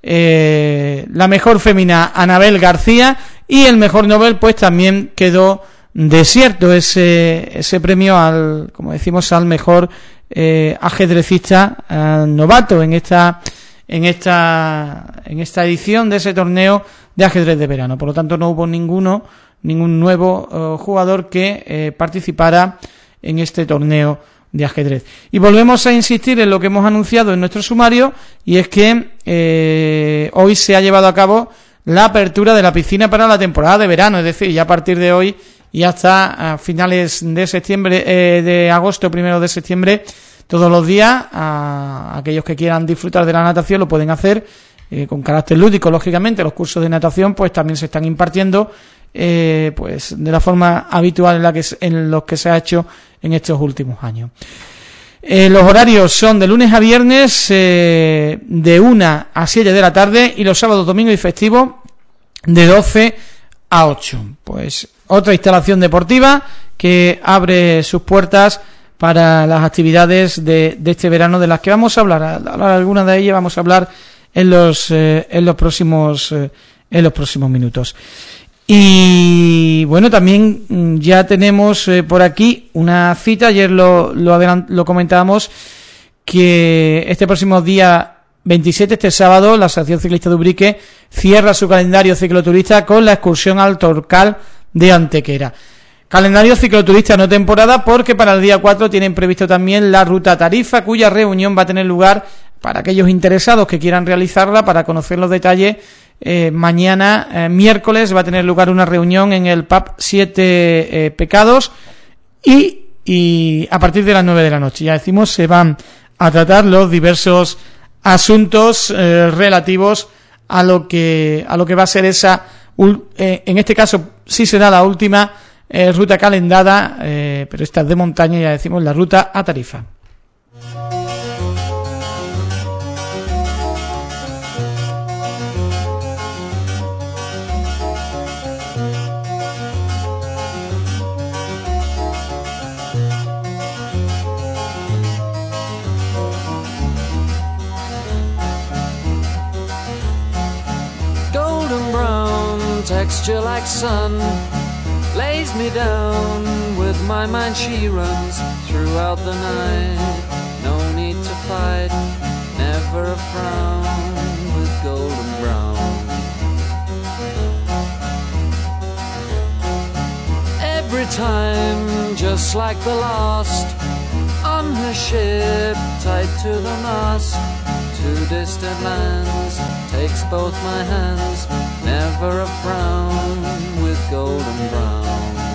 eh, la mejor fémina Anabel García y el mejor Nobel pues también quedó desierto ese ese premio al, como decimos, al mejor eh, ajedrecista eh, novato en esta en esta en esta edición de ese torneo de ajedrez de verano. Por lo tanto, no hubo ninguno ningún nuevo uh, jugador que eh, participara en este torneo de ajedrez. Y volvemos a insistir en lo que hemos anunciado en nuestro sumario, y es que eh, hoy se ha llevado a cabo la apertura de la piscina para la temporada de verano, es decir, ya a partir de hoy y hasta a finales de septiembre, eh, de agosto, primero de septiembre, todos los días, a aquellos que quieran disfrutar de la natación lo pueden hacer eh, con carácter lúdico, lógicamente. Los cursos de natación pues también se están impartiendo eh, pues de la forma habitual en la que en los que se ha hecho en estos últimos años. Eh, los horarios son de lunes a viernes eh, de una a siete de la tarde y los sábados, domingos y festivos de doce a ocho. Pues otra instalación deportiva que abre sus puertas para las actividades de, de este verano, de las que vamos a hablar. A hablar algunas de ellas vamos a hablar en los eh, en los próximos eh, en los próximos minutos. Y bueno, también ya tenemos eh, por aquí una cita. Ayer lo lo, adelant- lo comentábamos, que este próximo día veintisiete, este sábado, la Asociación Ciclista de Ubrique cierra su calendario cicloturista con la excursión al Torcal de Antequera. Calendario cicloturista no temporada, porque para el día cuatro tienen previsto también la Ruta Tarifa, cuya reunión va a tener lugar para aquellos interesados que quieran realizarla. Para conocer los detalles, eh, mañana eh, miércoles va a tener lugar una reunión en el pub Siete eh, Pecados y, y a partir de las nueve de la noche, ya decimos, se van a tratar los diversos asuntos eh, relativos a lo que a lo que va a ser esa, eh, en este caso sí será la última Eh, ruta calendada, eh, pero esta es de montaña, ya decimos, la ruta a Tarifa. Golden brown texture like sun lays me down. With my mind she runs throughout the night. No need to fight, never a frown, with golden brown. Every time, just like the last, on her ship, tied to the mast, to distant lands, takes both my hands, never a frown, with golden brown.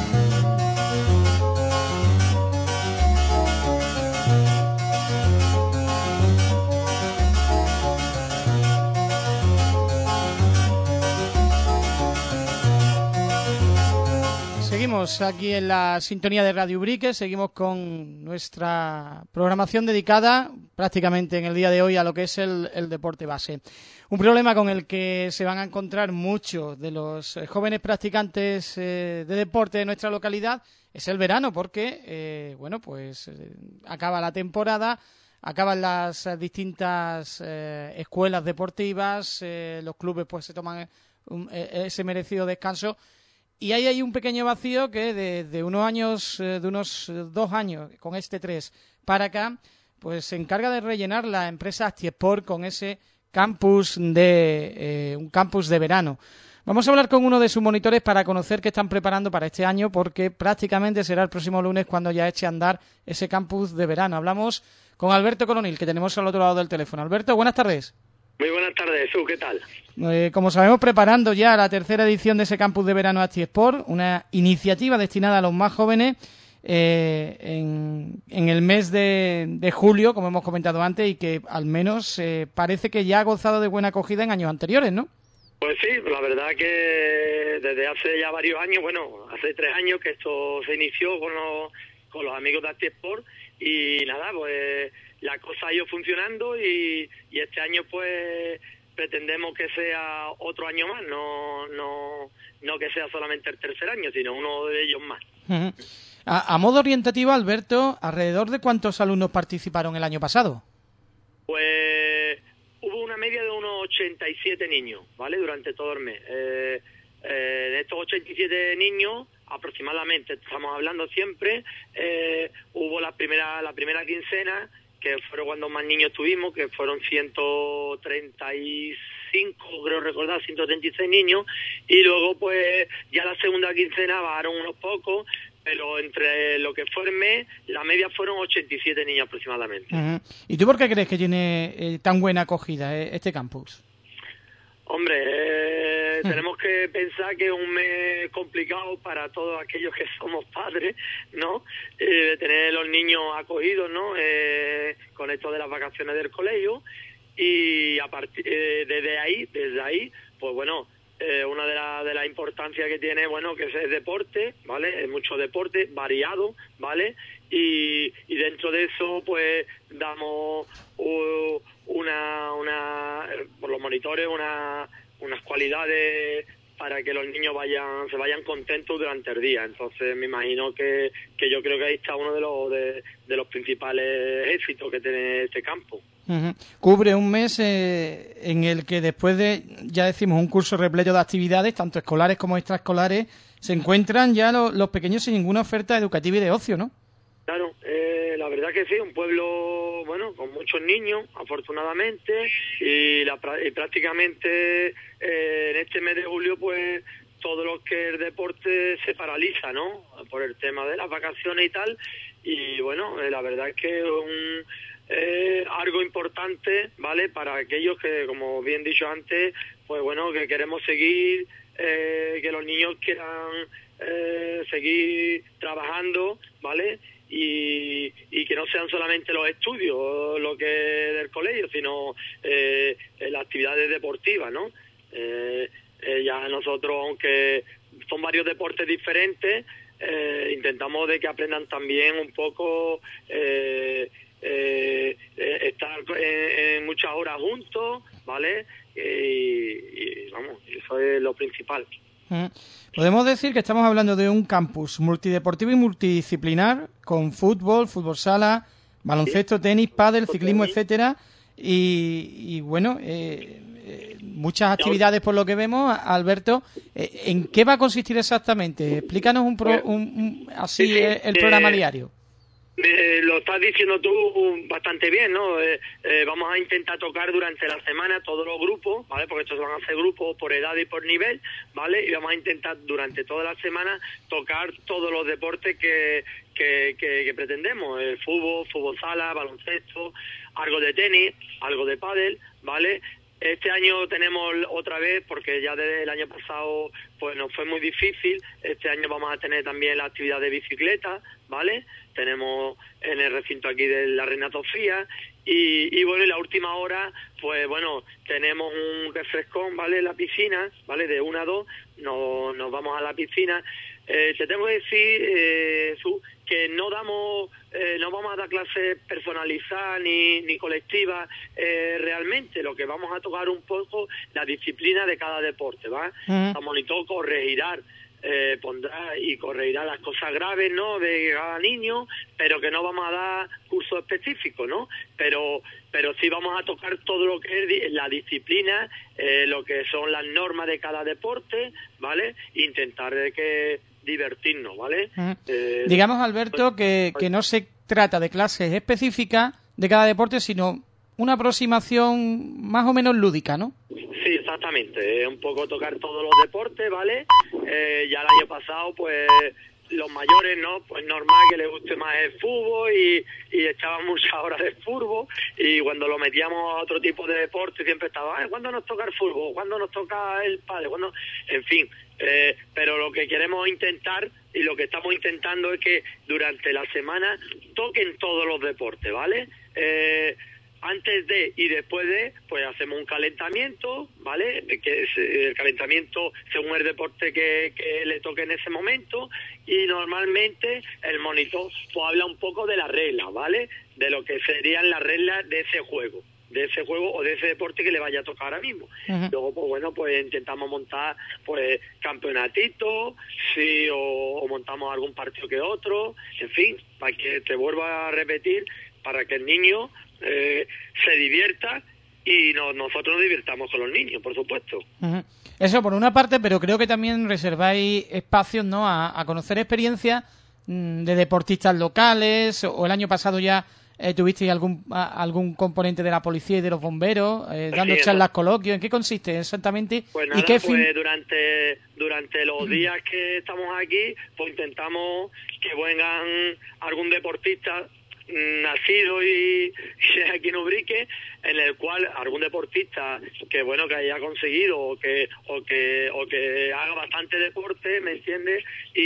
Seguimos aquí en la sintonía de Radio Ubrique, seguimos con nuestra programación dedicada prácticamente en el día de hoy a lo que es el, el deporte base. Un problema con el que se van a encontrar muchos de los jóvenes practicantes eh, de deporte de nuestra localidad es el verano, porque eh, bueno, pues eh, acaba la temporada, acaban las distintas eh, escuelas deportivas, eh, los clubes pues se toman un, ese merecido descanso. Y ahí hay un pequeño vacío que de, de unos años, de unos dos años, con este tres para acá, pues se encarga de rellenar la empresa Actiesport con ese campus de eh, un campus de verano. Vamos a hablar con uno de sus monitores para conocer qué están preparando para este año, porque prácticamente será el próximo lunes cuando ya eche a andar ese campus de verano. Hablamos con Alberto Coronil, que tenemos al otro lado del teléfono. Alberto, buenas tardes. Muy buenas tardes, Jesús, ¿qué tal? Eh, como sabemos, preparando ya la tercera edición de ese campus de verano Actiesport, una iniciativa destinada a los más jóvenes eh, en, en el mes de, de julio, como hemos comentado antes, y que al menos eh, parece que ya ha gozado de buena acogida en años anteriores, ¿no? Pues sí, la verdad que desde hace ya varios años, bueno, hace tres años que esto se inició con los, con los amigos de Actiesport y nada, pues la cosa ha ido funcionando y, y este año pues pretendemos que sea otro año más, no no no que sea solamente el tercer año, sino uno de ellos más. Uh-huh. A, a modo orientativo, Alberto, ¿alrededor de cuántos alumnos participaron el año pasado? Pues hubo una media de unos ochenta y siete niños, ¿vale? Durante todo el mes. Eh, eh, de estos ochenta y siete niños, aproximadamente, estamos hablando siempre, eh, hubo la primera la primera quincena, que fueron cuando más niños tuvimos, que fueron ciento treinta y cinco, creo recordar, ciento treinta y seis niños, y luego pues ya la segunda quincena bajaron unos pocos, pero entre lo que fue el mes, la media fueron ochenta y siete niños aproximadamente. Uh-huh. ¿Y tú por qué crees que tiene eh, tan buena acogida eh, este campus? Hombre, eh, tenemos que pensar que es un mes complicado para todos aquellos que somos padres, ¿no? Eh, de tener los niños acogidos, ¿no? Eh, con esto de las vacaciones del colegio y a partir eh, desde ahí, desde ahí, pues bueno, eh, una de las de la importancia que tiene, bueno, que es deporte, ¿vale? Es mucho deporte variado, ¿vale? Y, y dentro de eso, pues damos uh, una, una, por los monitores, una, unas cualidades para que los niños vayan, se vayan contentos durante el día. Entonces me imagino que, que yo creo que ahí está uno de los, de, de los principales éxitos que tiene este campo. Uh-huh. Cubre un mes eh, en el que después de, ya decimos, un curso repleto de actividades, tanto escolares como extraescolares, se encuentran ya lo, los pequeños sin ninguna oferta educativa y de ocio, ¿no? Claro, eh, la verdad que sí, un pueblo, bueno, con muchos niños, afortunadamente, y, la, y prácticamente eh, en este mes de julio, pues, todo lo que es el deporte se paraliza, ¿no? Por el tema de las vacaciones y tal, y bueno, eh, la verdad es que es un, eh, algo importante, ¿vale? Para aquellos que, como bien dicho antes, pues bueno, que queremos seguir, eh, que los niños quieran eh, seguir trabajando, ¿vale? Y, y que no sean solamente los estudios lo que del colegio, sino eh, las actividades deportivas, ¿no? Eh, eh, ya nosotros, aunque son varios deportes diferentes, eh, intentamos de que aprendan también un poco eh, eh, eh, estar en, en muchas horas juntos, ¿vale? Y, y vamos, eso es lo principal. Podemos decir que estamos hablando de un campus multideportivo y multidisciplinar con fútbol, fútbol sala, baloncesto, tenis, pádel, ciclismo, etcétera. Y, y bueno, eh, eh, muchas actividades por lo que vemos, Alberto. Eh, ¿En qué va a consistir exactamente? Explícanos un, pro, un, un así sí, sí, el, el programa eh, diario. Eh, lo estás diciendo tú bastante bien, ¿no? Eh, eh, vamos a intentar tocar durante la semana todos los grupos, ¿vale? Porque estos van a ser grupos por edad y por nivel, ¿vale? Y vamos a intentar durante toda la semana tocar todos los deportes que, que, que, que pretendemos. El fútbol, fútbol sala, baloncesto, algo de tenis, algo de pádel, ¿vale? Este año tenemos otra vez, porque ya desde el año pasado pues nos fue muy difícil, este año vamos a tener también la actividad de bicicleta, ¿vale? Tenemos en el recinto aquí de la Reina Sofía y, y bueno, en la última hora, pues bueno, tenemos un refrescón, ¿vale? En la piscina, ¿vale? De una a dos, nos, nos vamos a la piscina. Eh, te tengo que decir, eh, Su, que no damos, eh, no vamos a dar clases personalizadas ni, ni colectivas eh, realmente. Lo que vamos a tocar un poco la disciplina de cada deporte, ¿va? Uh-huh. El monitor corregirá, eh, pondrá y corregirá las cosas graves, ¿no? De cada niño, pero que no vamos a dar cursos específicos, ¿no? Pero pero sí vamos a tocar todo lo que es la disciplina, eh, lo que son las normas de cada deporte, ¿vale? Intentar de que divertirnos, ¿vale? Uh-huh. Eh, Digamos, Alberto, que, que no se trata de clases específicas de cada deporte, sino una aproximación más o menos lúdica, ¿no? Sí, exactamente. Es un poco tocar todos los deportes, ¿vale? Eh, ya el año pasado, pues, los mayores, ¿no? Pues normal que les guste más el fútbol y, y echaban muchas horas de fútbol y cuando lo metíamos a otro tipo de deporte siempre estaba, ¿cuándo nos toca el fútbol? ¿Cuándo nos toca el pádel? ¿Cuándo? En fin, eh, pero lo que queremos intentar y lo que estamos intentando es que durante la semana toquen todos los deportes, ¿vale? Eh, antes de y después de, pues hacemos un calentamiento, ¿vale? Que es el calentamiento según el deporte que, que le toque en ese momento y normalmente el monitor pues habla un poco de las reglas, ¿vale? De lo que serían las reglas de ese juego, de ese juego o de ese deporte que le vaya a tocar ahora mismo. Uh-huh. Luego, pues bueno, pues intentamos montar pues campeonatitos, sí, o, o montamos algún partido que otro, en fin, para que te vuelva a repetir, para que el niño Eh, se divierta y no, nosotros nos divirtamos con los niños, por supuesto. Uh-huh. Eso por una parte, pero creo que también reserváis espacios, ¿no?, a, a conocer experiencias mmm, de deportistas locales, o, o el año pasado ya eh, tuvisteis algún a, algún componente de la policía y de los bomberos eh, dando sí, charlas, coloquios. ¿En qué consiste exactamente? Pues nada, ¿Y qué pues fin... durante durante los días que estamos aquí, pues intentamos que vengan algún deportista nacido y, y aquí en Ubrique, en el cual algún deportista que bueno que haya conseguido o que o que o que haga bastante deporte, ¿me entiendes?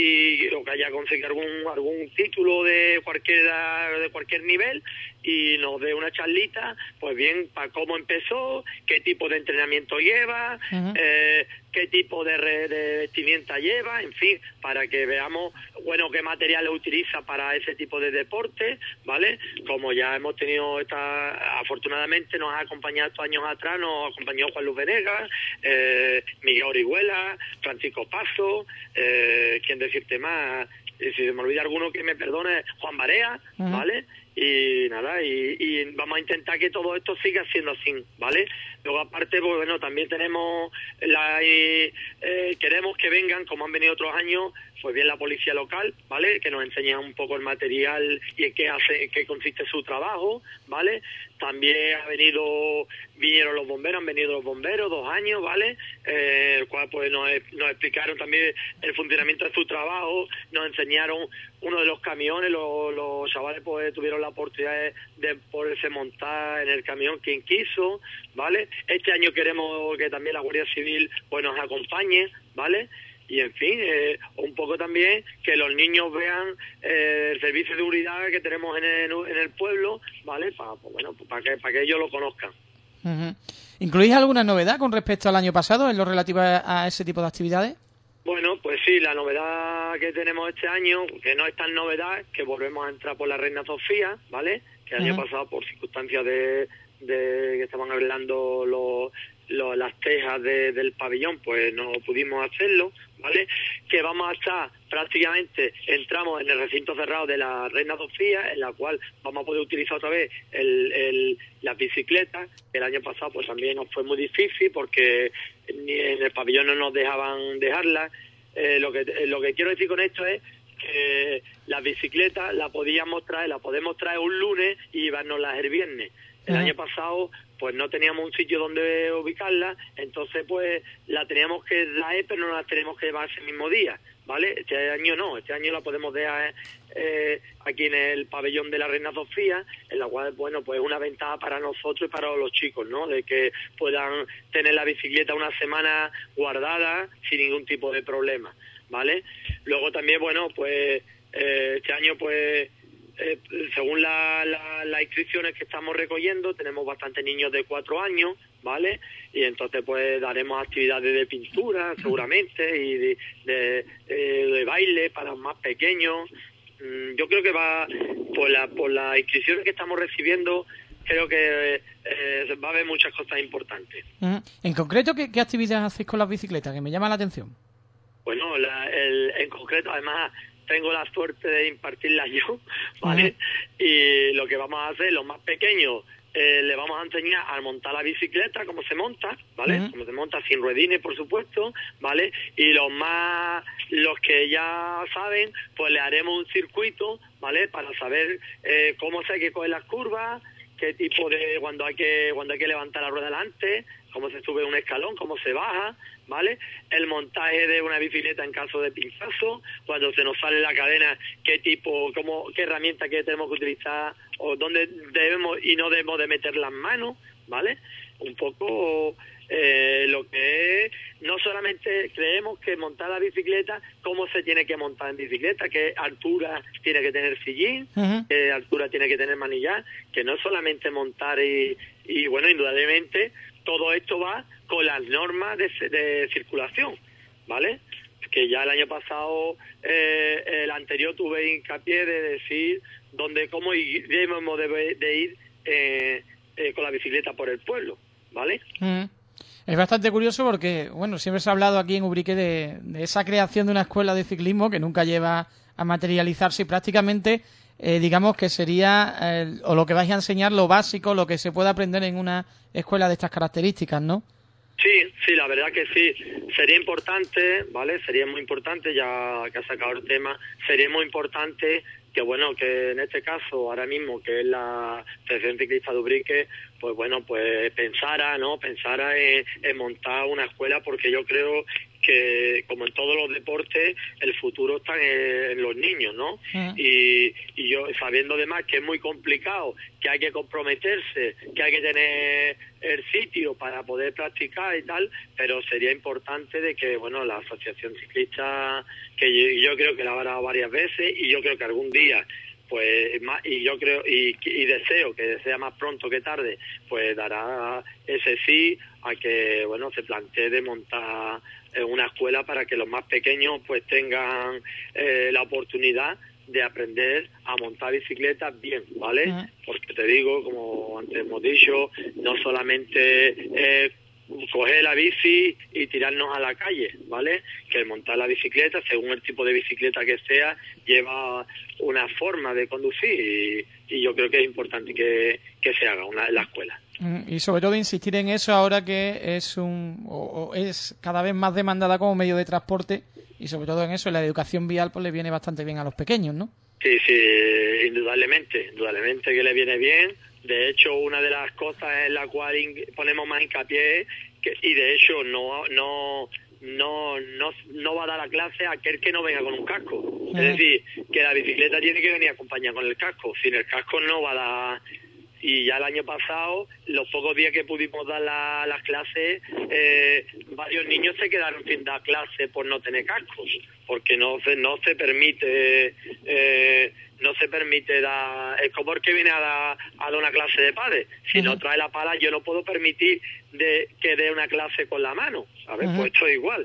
Y o que haya conseguido algún algún título de cualquier de cualquier nivel y nos dé una charlita, pues bien, para cómo empezó, qué tipo de entrenamiento lleva, uh-huh. eh, qué tipo de, re, de vestimenta lleva, en fin, para que veamos, bueno, qué materiales utiliza para ese tipo de deporte, ¿vale? Como ya hemos tenido esta, afortunadamente nos ha acompañado estos años atrás, nos acompañó Juan Luis Venegas, eh, Miguel Orihuela, Francisco Paso, eh, quién decirte más, y si me olvida alguno que me perdone, Juan Barea, uh-huh. ¿vale? Y nada, y, y vamos a intentar que todo esto siga siendo así, ¿vale? Luego aparte, pues bueno, también tenemos la eh, queremos que vengan, como han venido otros años, pues bien la policía local, ¿vale? Que nos enseña un poco el material y en qué hace, qué consiste su trabajo, ¿vale? También ha venido, vinieron los bomberos, han venido los bomberos, dos años, ¿vale? Eh, el cual pues nos, nos explicaron también el funcionamiento de su trabajo, nos enseñaron uno de los camiones, los, los chavales pues tuvieron la oportunidad de, de poderse montar en el camión quien quiso, ¿vale? Este año queremos que también la Guardia Civil pues nos acompañe, ¿vale? Y en fin, eh, un poco también que los niños vean eh, el servicio de seguridad que tenemos en el, en el pueblo, ¿vale? Para pues, bueno, para que, para que ellos lo conozcan. Uh-huh. ¿Incluís alguna novedad con respecto al año pasado en lo relativo a, a ese tipo de actividades? Bueno, pues sí, la novedad que tenemos este año, que no es tan novedad, que volvemos a entrar por la Reina Sofía, ¿vale? Que el uh-huh. año pasado, por circunstancias de, de que estaban hablando los lo, las tejas de, del pabellón, pues no pudimos hacerlo, ¿vale? Que vamos a estar prácticamente, entramos en el recinto cerrado de la Reina Sofía, en la cual vamos a poder utilizar otra vez el, el, las bicicletas. El año pasado pues también nos fue muy difícil porque ni en el pabellón no nos dejaban dejarlas. Eh, lo que eh, lo que quiero decir con esto es que las bicicletas las podíamos traer, las podemos traer un lunes y llevárnoslas el viernes. El año pasado pues no teníamos un sitio donde ubicarla, entonces pues la teníamos que traer, pero no la tenemos que llevar ese mismo día, ¿vale? Este año no, este año la podemos dejar eh, aquí en el pabellón de la Reina Sofía, en la cual, bueno, pues es una ventaja para nosotros y para los chicos, ¿no? De que puedan tener la bicicleta una semana guardada sin ningún tipo de problema, ¿vale? Luego también, bueno, pues eh, este año pues Eh, según la, la, las inscripciones que estamos recogiendo, tenemos bastantes niños de cuatro años, ¿vale? Y entonces pues daremos actividades de pintura seguramente y de, de, de, de baile para los más pequeños. Mm, yo creo que va por, la, por las inscripciones que estamos recibiendo, creo que eh, va a haber muchas cosas importantes. Uh-huh. En concreto, ¿qué, qué actividades hacéis con las bicicletas? Que me llama la atención. Bueno, la, el, en concreto, además, tengo la suerte de impartirla yo, ¿vale? Uh-huh. Y lo que vamos a hacer, los más pequeños, eh, le vamos a enseñar a montar la bicicleta, cómo se monta, ¿vale? Uh-huh. Cómo se monta sin ruedines, por supuesto, ¿vale? Y los más, los que ya saben, pues le haremos un circuito, ¿vale? Para saber eh, cómo se hay que coger las curvas, qué tipo de, cuando hay que, cuando hay que levantar la rueda delante, cómo se sube un escalón, cómo se baja, ¿vale? El montaje de una bicicleta en caso de pinchazo, cuando se nos sale la cadena, qué tipo, cómo, qué herramienta que tenemos que utilizar o dónde debemos y no debemos de meter las manos, ¿vale? Un poco eh, lo que es, no solamente creemos que montar la bicicleta, cómo se tiene que montar en bicicleta, qué altura tiene que tener sillín, uh-huh. qué altura tiene que tener manillar, que no es solamente montar y, y bueno, indudablemente todo esto va con las normas de, de circulación, ¿vale? Que ya el año pasado, eh, el anterior tuve hincapié de decir dónde, cómo debemos de, de ir eh, eh, con la bicicleta por el pueblo, ¿vale? Mm. Es bastante curioso porque, bueno, siempre se ha hablado aquí en Ubrique de, de esa creación de una escuela de ciclismo que nunca lleva a materializarse y prácticamente, eh, digamos que sería, eh, o lo que vais a enseñar, lo básico, lo que se puede aprender en una escuela de estas características, ¿no? Sí, sí, la verdad que sí. Sería importante, ¿vale? Sería muy importante, ya que ha sacado el tema, sería muy importante que, bueno, que en este caso, ahora mismo, que es la Federación Ciclista de Ubrique, pues bueno, pues pensara, ¿no? Pensara en, en montar una escuela, porque yo creo que, como en todos los deportes, el futuro está en, en los niños, ¿no? Uh-huh. Y, y yo, sabiendo además que es muy complicado, que hay que comprometerse, que hay que tener el sitio para poder practicar y tal, pero sería importante de que, bueno, la Asociación Ciclista, que yo, yo creo que la ha dado varias veces, y yo creo que algún día, pues más, y yo creo y, y deseo que sea más pronto que tarde, pues dará ese sí a que, bueno, se plantee de montar una escuela para que los más pequeños pues tengan eh, la oportunidad de aprender a montar bicicletas bien, ¿vale? Uh-huh. Porque te digo, como antes hemos dicho, no solamente eh, coger la bici y tirarnos a la calle, ¿vale? Que el montar la bicicleta, según el tipo de bicicleta que sea, lleva una forma de conducir y, y yo creo que es importante que, que se haga una en la escuela. Y sobre todo insistir en eso ahora que es un o, o es cada vez más demandada como medio de transporte, y sobre todo en eso, en la educación vial, pues le viene bastante bien a los pequeños, ¿no? Sí, sí, indudablemente, indudablemente que le viene bien. De hecho, una de las cosas en la cual ponemos más hincapié es que, y de hecho no no no no no va a dar la clase a aquel que no venga con un casco. Uh-huh. Es decir, que la bicicleta tiene que venir acompañada con el casco. Sin el casco no va a dar. Y ya el año pasado, los pocos días que pudimos dar la, las clases, eh, varios niños se quedaron sin dar clase por no tener cascos, porque no se no se permite eh, no se permite dar. Es como el que viene a dar, a dar una clase de padre. Si uh-huh. no trae la pala, yo no puedo permitir de que dé una clase con la mano, ¿sabes? Uh-huh. Pues esto es igual.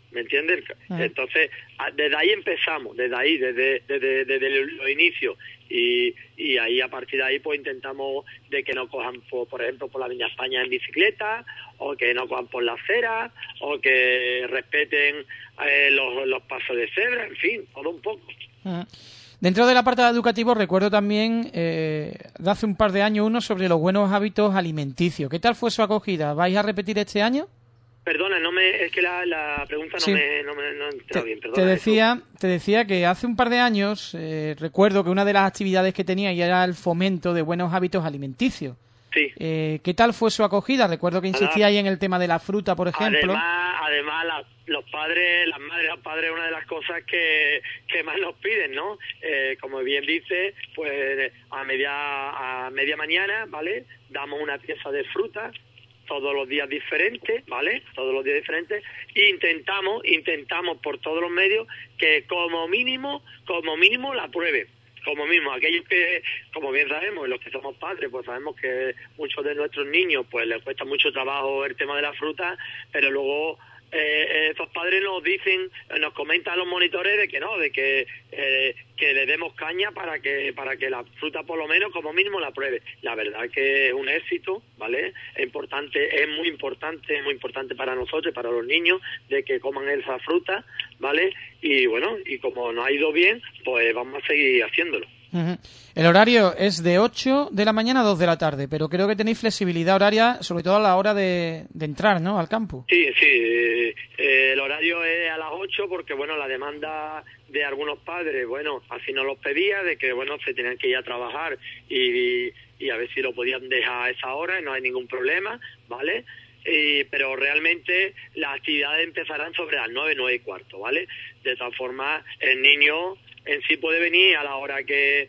¿me entiendes? Ah. Entonces, a- desde ahí empezamos, desde ahí, desde, desde, desde los inicios, y, y ahí a partir de ahí pues intentamos de que no cojan, por, por ejemplo, por la Avenida España en bicicleta, o que no cojan por la acera, o que respeten eh, los, los pasos de cebra, en fin, todo un poco. Ajá. Dentro del apartado educativo recuerdo también eh, de hace un par de años uno sobre los buenos hábitos alimenticios. ¿Qué tal fue su acogida? ¿Vais a repetir este año? Perdona, no me, es que la, la pregunta no Sí. me, no me no ha entrado bien, perdona. Te decía, te decía que hace un par de años eh, recuerdo que una de las actividades que tenía era el fomento de buenos hábitos alimenticios. Sí. Eh, ¿Qué tal fue su acogida? Recuerdo que insistía ahí en el tema de la fruta, por ejemplo. Además, además la- los padres, las madres, los padres, una de las cosas que, que más nos piden, ¿no? Eh, como bien dice, pues a media a media mañana, ¿vale? Damos una pieza de fruta todos los días diferentes, ¿vale? Todos los días diferentes. E intentamos, intentamos por todos los medios que como mínimo, como mínimo la prueben. Como mismo, aquellos que, como bien sabemos, los que somos padres, pues sabemos que muchos de nuestros niños, pues les cuesta mucho trabajo el tema de la fruta, pero luego eh, esos padres nos dicen, nos comentan los monitores de que no, de que eh, que le demos caña para que para que la fruta por lo menos como mínimo la pruebe. La verdad que es un éxito, ¿vale? Es importante, es muy importante, es muy importante para nosotros y para los niños de que coman esa fruta, ¿vale? Y bueno, y como nos ha ido bien, pues vamos a seguir haciéndolo. Ujú. El horario es de ocho de la mañana a dos de la tarde, pero creo que tenéis flexibilidad horaria, sobre todo a la hora de, de entrar, ¿no?, al campo. Sí, sí, eh, eh, el horario es a las ocho porque, bueno, la demanda de algunos padres, bueno, así nos los pedía, de que, bueno, se tenían que ir a trabajar y, y a ver si lo podían dejar a esa hora y no hay ningún problema, ¿vale? Y, pero realmente las actividades empezarán sobre las nueve, nueve y cuarto, ¿vale? De todas formas, el niño en sí puede venir a la hora que,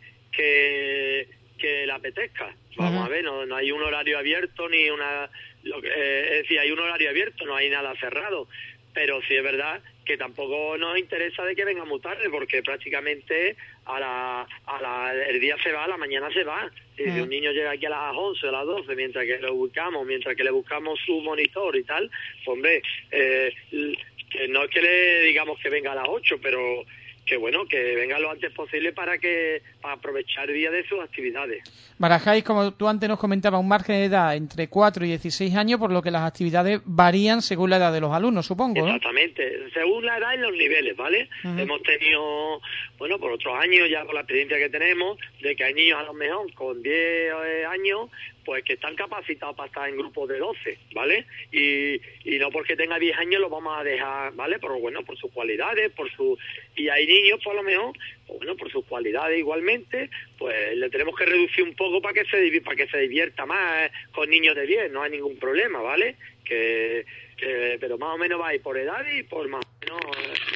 que, que le apetezca. Vamos Ajá. a ver, no, no hay un horario abierto ni una... Lo que, eh, es decir, hay un horario abierto, no hay nada cerrado. Pero sí es verdad que tampoco nos interesa de que venga muy tarde, porque prácticamente a la, a la, el día se va, a la mañana se va. Si Ajá. un niño llega aquí a las once, a las doce, mientras que lo buscamos, mientras que le buscamos su monitor y tal, pues hombre, eh, que no es que le digamos que venga a las ocho, pero que bueno, que venga lo antes posible para que para aprovechar el día de sus actividades. Barajáis, como tú antes nos comentabas, un margen de edad entre cuatro y dieciséis años, por lo que las actividades varían según la edad de los alumnos, supongo, ¿no? Exactamente, según la edad y los niveles, ¿vale? Ujú. Hemos tenido, bueno, por otros años, ya por la experiencia que tenemos, de que hay niños a lo mejor con diez eh, años, pues que están capacitados para estar en grupos de doce, ¿vale? Y, y no porque tenga diez años lo vamos a dejar, ¿vale? Pero bueno, por sus cualidades, por su... Y hay niños, por lo mejor, pues bueno, por sus cualidades igualmente, pues le tenemos que reducir un poco para que se divi- para que se divierta más eh, con niños de diez, no hay ningún problema, ¿vale? Que, que pero más o menos va a ir por edad y por más o menos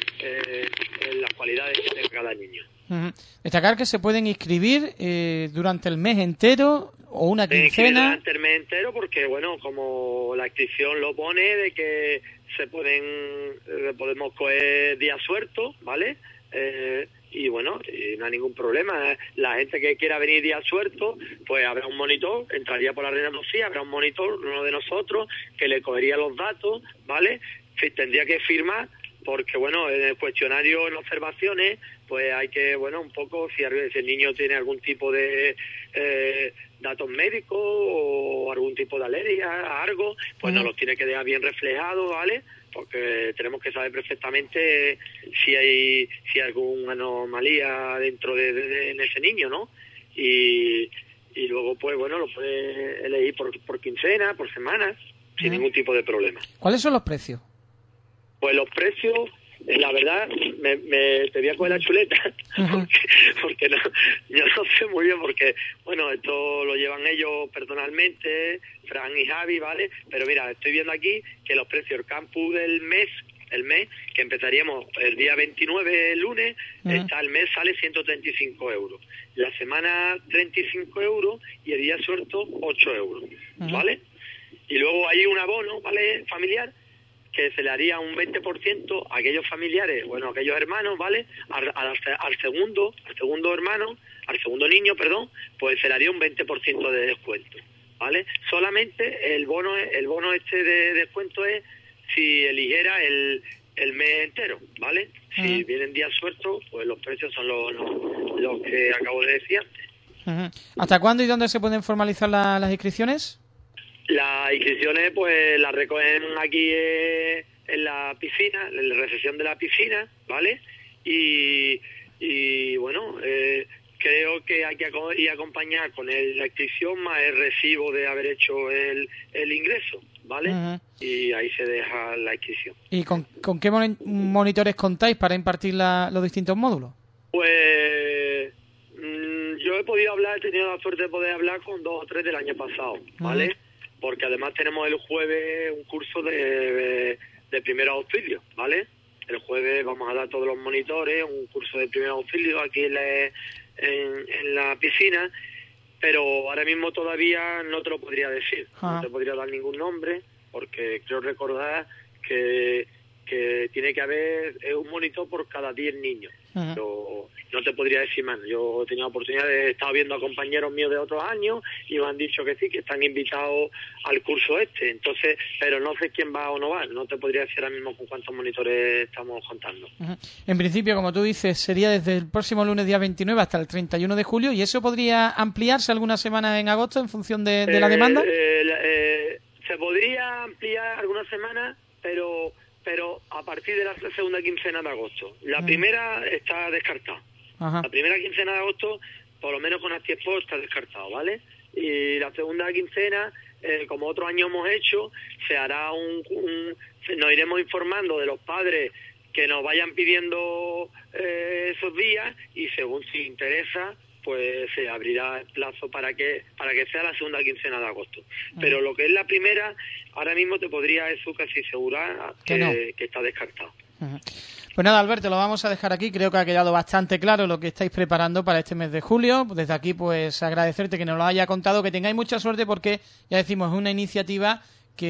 eh, eh, las cualidades que tenga cada niño. Ujú. Destacar que se pueden inscribir eh, durante el mes entero o una Tiene que ir quincena. durante el mes entero porque, bueno, como la inscripción lo pone, de que se pueden, eh, podemos coger días sueltos, ¿vale? Eh, y bueno, y no hay ningún problema. La gente que quiera venir días sueltos, pues habrá un monitor, entraría por la Reina Lucía, habrá un monitor, uno de nosotros, que le cogería los datos, ¿vale? Sí, tendría que firmar, porque bueno, en el cuestionario, en observaciones, pues hay que, bueno, un poco, si, si el niño tiene algún tipo de eh, datos médicos o algún tipo de alergia a algo, pues nos los tiene que dejar bien reflejados, ¿vale? Porque tenemos que saber perfectamente si hay si hay alguna anomalía dentro de, de, de en ese niño, ¿no? Y, y luego, pues bueno, lo puede elegir por, por quincena, por semana, sin Ujú. ningún tipo de problema. ¿Cuáles son los precios? Pues los precios, eh, la verdad, me, me te voy a coger la chuleta, porque, porque no, yo no sé muy bien, porque, bueno, esto lo llevan ellos personalmente, Fran y Javi, ¿vale? Pero mira, estoy viendo aquí que los precios, el campus del mes, el mes, que empezaríamos el día veintinueve, el lunes, Ujú. está, el mes sale ciento treinta y cinco euros. La semana treinta y cinco euros y el día suelto ocho euros, Ujú. ¿vale? Y luego hay un abono, ¿vale?, familiar, que se le haría un veinte por ciento a aquellos familiares, bueno, a aquellos hermanos, ¿vale? Al, al, al segundo, al segundo hermano, al segundo niño, perdón, pues se le haría un veinte por ciento de descuento, ¿vale? Solamente el bono, el bono este de descuento es si eligiera el, el mes entero, ¿vale? Si Uh-huh. vienen días sueltos, pues los precios son los, los, los que acabo de decir antes. Uh-huh. ¿Hasta cuándo y dónde se pueden formalizar la- las inscripciones? Las inscripciones pues las recogen aquí eh, en la piscina, en la recepción de la piscina, ¿vale? Y, y bueno, eh, creo que hay que aco- ir a acompañar con el, la inscripción más el recibo de haber hecho el, el ingreso, ¿vale? Uh-huh. Y ahí se deja la inscripción. ¿Y con, con qué moni- monitores contáis para impartir la- los distintos módulos? Pues mm, yo he podido hablar, he tenido la suerte de poder hablar con dos o tres del año pasado, ¿vale? Uh-huh. Porque además tenemos el jueves un curso de, de, de primeros auxilios, ¿vale? El jueves vamos a dar todos los monitores, un curso de primeros auxilios aquí en la, en, en la piscina, pero ahora mismo todavía no te lo podría decir, Ah. no te podría dar ningún nombre, porque creo recordar que, que tiene que haber eh, un monitor por cada diez niños. Uh-huh. Yo no te podría decir más. Yo he tenido oportunidad de estar viendo a compañeros míos de otros años y me han dicho que sí, que están invitados al curso este. Entonces, pero no sé quién va o no va. No te podría decir ahora mismo con cuántos monitores estamos contando. Uh-huh. En principio, como tú dices, sería desde el próximo lunes día veintinueve hasta el treinta y uno de julio, ¿y eso podría ampliarse algunas semanas en agosto en función de, de la Eh, demanda? eh, la- eh, se podría ampliar algunas semanas, pero pero a partir de la segunda quincena de agosto. La Mm. primera está descartada. Ajá. La primera quincena de agosto, por lo menos con Actiesport, está descartado, ¿vale? Y la segunda quincena, eh, como otro año hemos hecho, se hará un, un... Nos iremos informando de los padres que nos vayan pidiendo eh, esos días y según si interesa, pues se abrirá el plazo para que para que sea la segunda quincena de agosto. Pero lo que es la primera, ahora mismo te podría eso casi asegurar que, Que no. que está descartado. Ujú. Pues nada, Alberto, lo vamos a dejar aquí. Creo que ha quedado bastante claro lo que estáis preparando para este mes de julio. Desde aquí, pues agradecerte que nos lo haya contado, que tengáis mucha suerte porque, ya decimos, es una iniciativa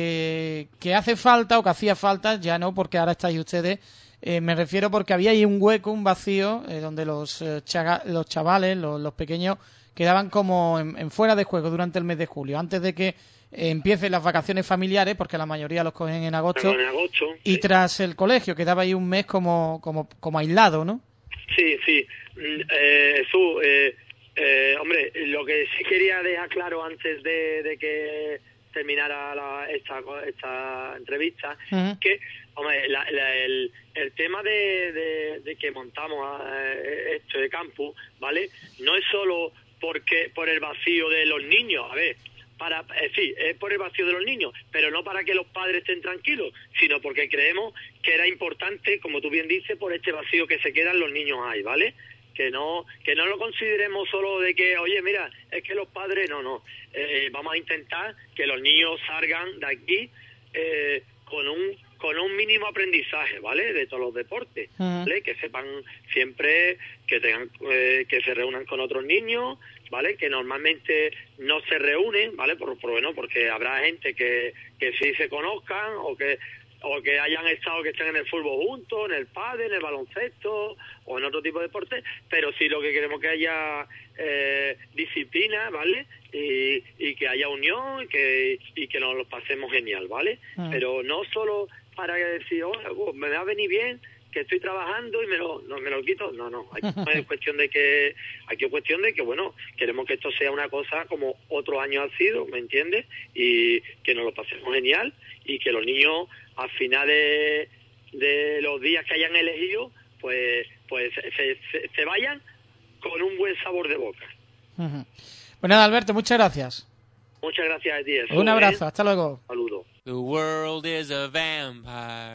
que, que hace falta o que hacía falta, ya no porque ahora estáis ustedes. Eh, me refiero porque había ahí un hueco, un vacío, eh, donde los, eh, chaga- los chavales, los, los pequeños, quedaban como en, en fuera de juego durante el mes de julio, antes de que eh, empiecen las vacaciones familiares, porque la mayoría los cogen en agosto, En agosto, y sí. tras el colegio, quedaba ahí un mes como, como, como aislado, ¿no? Sí, sí. Mm, Eh, Jesús, eh, eh, hombre, lo que sí quería dejar claro antes de, de que terminara la, esta, esta entrevista, Ujú. que, hombre, la- la- el, el tema de, de, de que montamos eh, esto de campus, ¿vale? No es solo porque por el vacío de los niños, a ver, para eh, sí, es por el vacío de los niños, pero no para que los padres estén tranquilos, sino porque creemos que era importante, como tú bien dices, por este vacío que se quedan los niños ahí, ¿vale? Que no que no lo consideremos solo de que, oye, mira, es que los padres, no, no, eh, vamos a intentar que los niños salgan de aquí eh, con un con un mínimo aprendizaje, ¿vale? De todos los deportes, ¿vale? Que sepan siempre que tengan eh, que se reúnan con otros niños, ¿vale? Que normalmente no se reúnen, ¿vale? Por, por bueno, porque habrá gente que que sí se conozcan o que o que hayan estado, que estén en el fútbol juntos, en el pádel, en el baloncesto o en otro tipo de deporte, pero sí lo que queremos que haya eh, disciplina, ¿vale? Y, y que haya unión y que, y que nos lo pasemos genial, ¿vale? Ah. Pero no solo para decir, oh, me va a venir bien, que estoy trabajando y me lo, no, me lo quito, no, no, aquí no es cuestión de que, aquí es cuestión de que, bueno, queremos que esto sea una cosa como otro año ha sido, ¿me entiendes? Y que nos lo pasemos genial y que los niños al final de, de los días que hayan elegido, pues pues se, se, se vayan con un buen sabor de boca. Ujú. Pues nada, Alberto, muchas gracias. Muchas gracias a ti. Jesús, Un abrazo, ¿eh? hasta luego. Saludos. The world is a vampire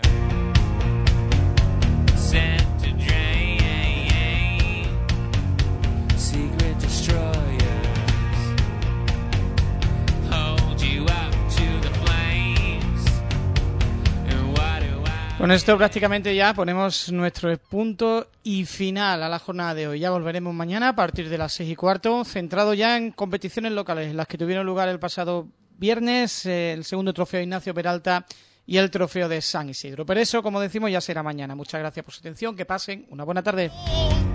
sent to drain secret destroyers hold you up to the flames and what do I Con esto prácticamente ya ponemos nuestro punto y final a la jornada de hoy. Ya volveremos mañana a partir de las seis y cuarto, centrado ya en competiciones locales, en las que tuvieron lugar el pasado viernes, eh, el segundo trofeo de Ignacio Peralta y el trofeo de San Isidro. Pero eso, como decimos, ya será mañana. Muchas gracias por su atención, que pasen una buena tarde.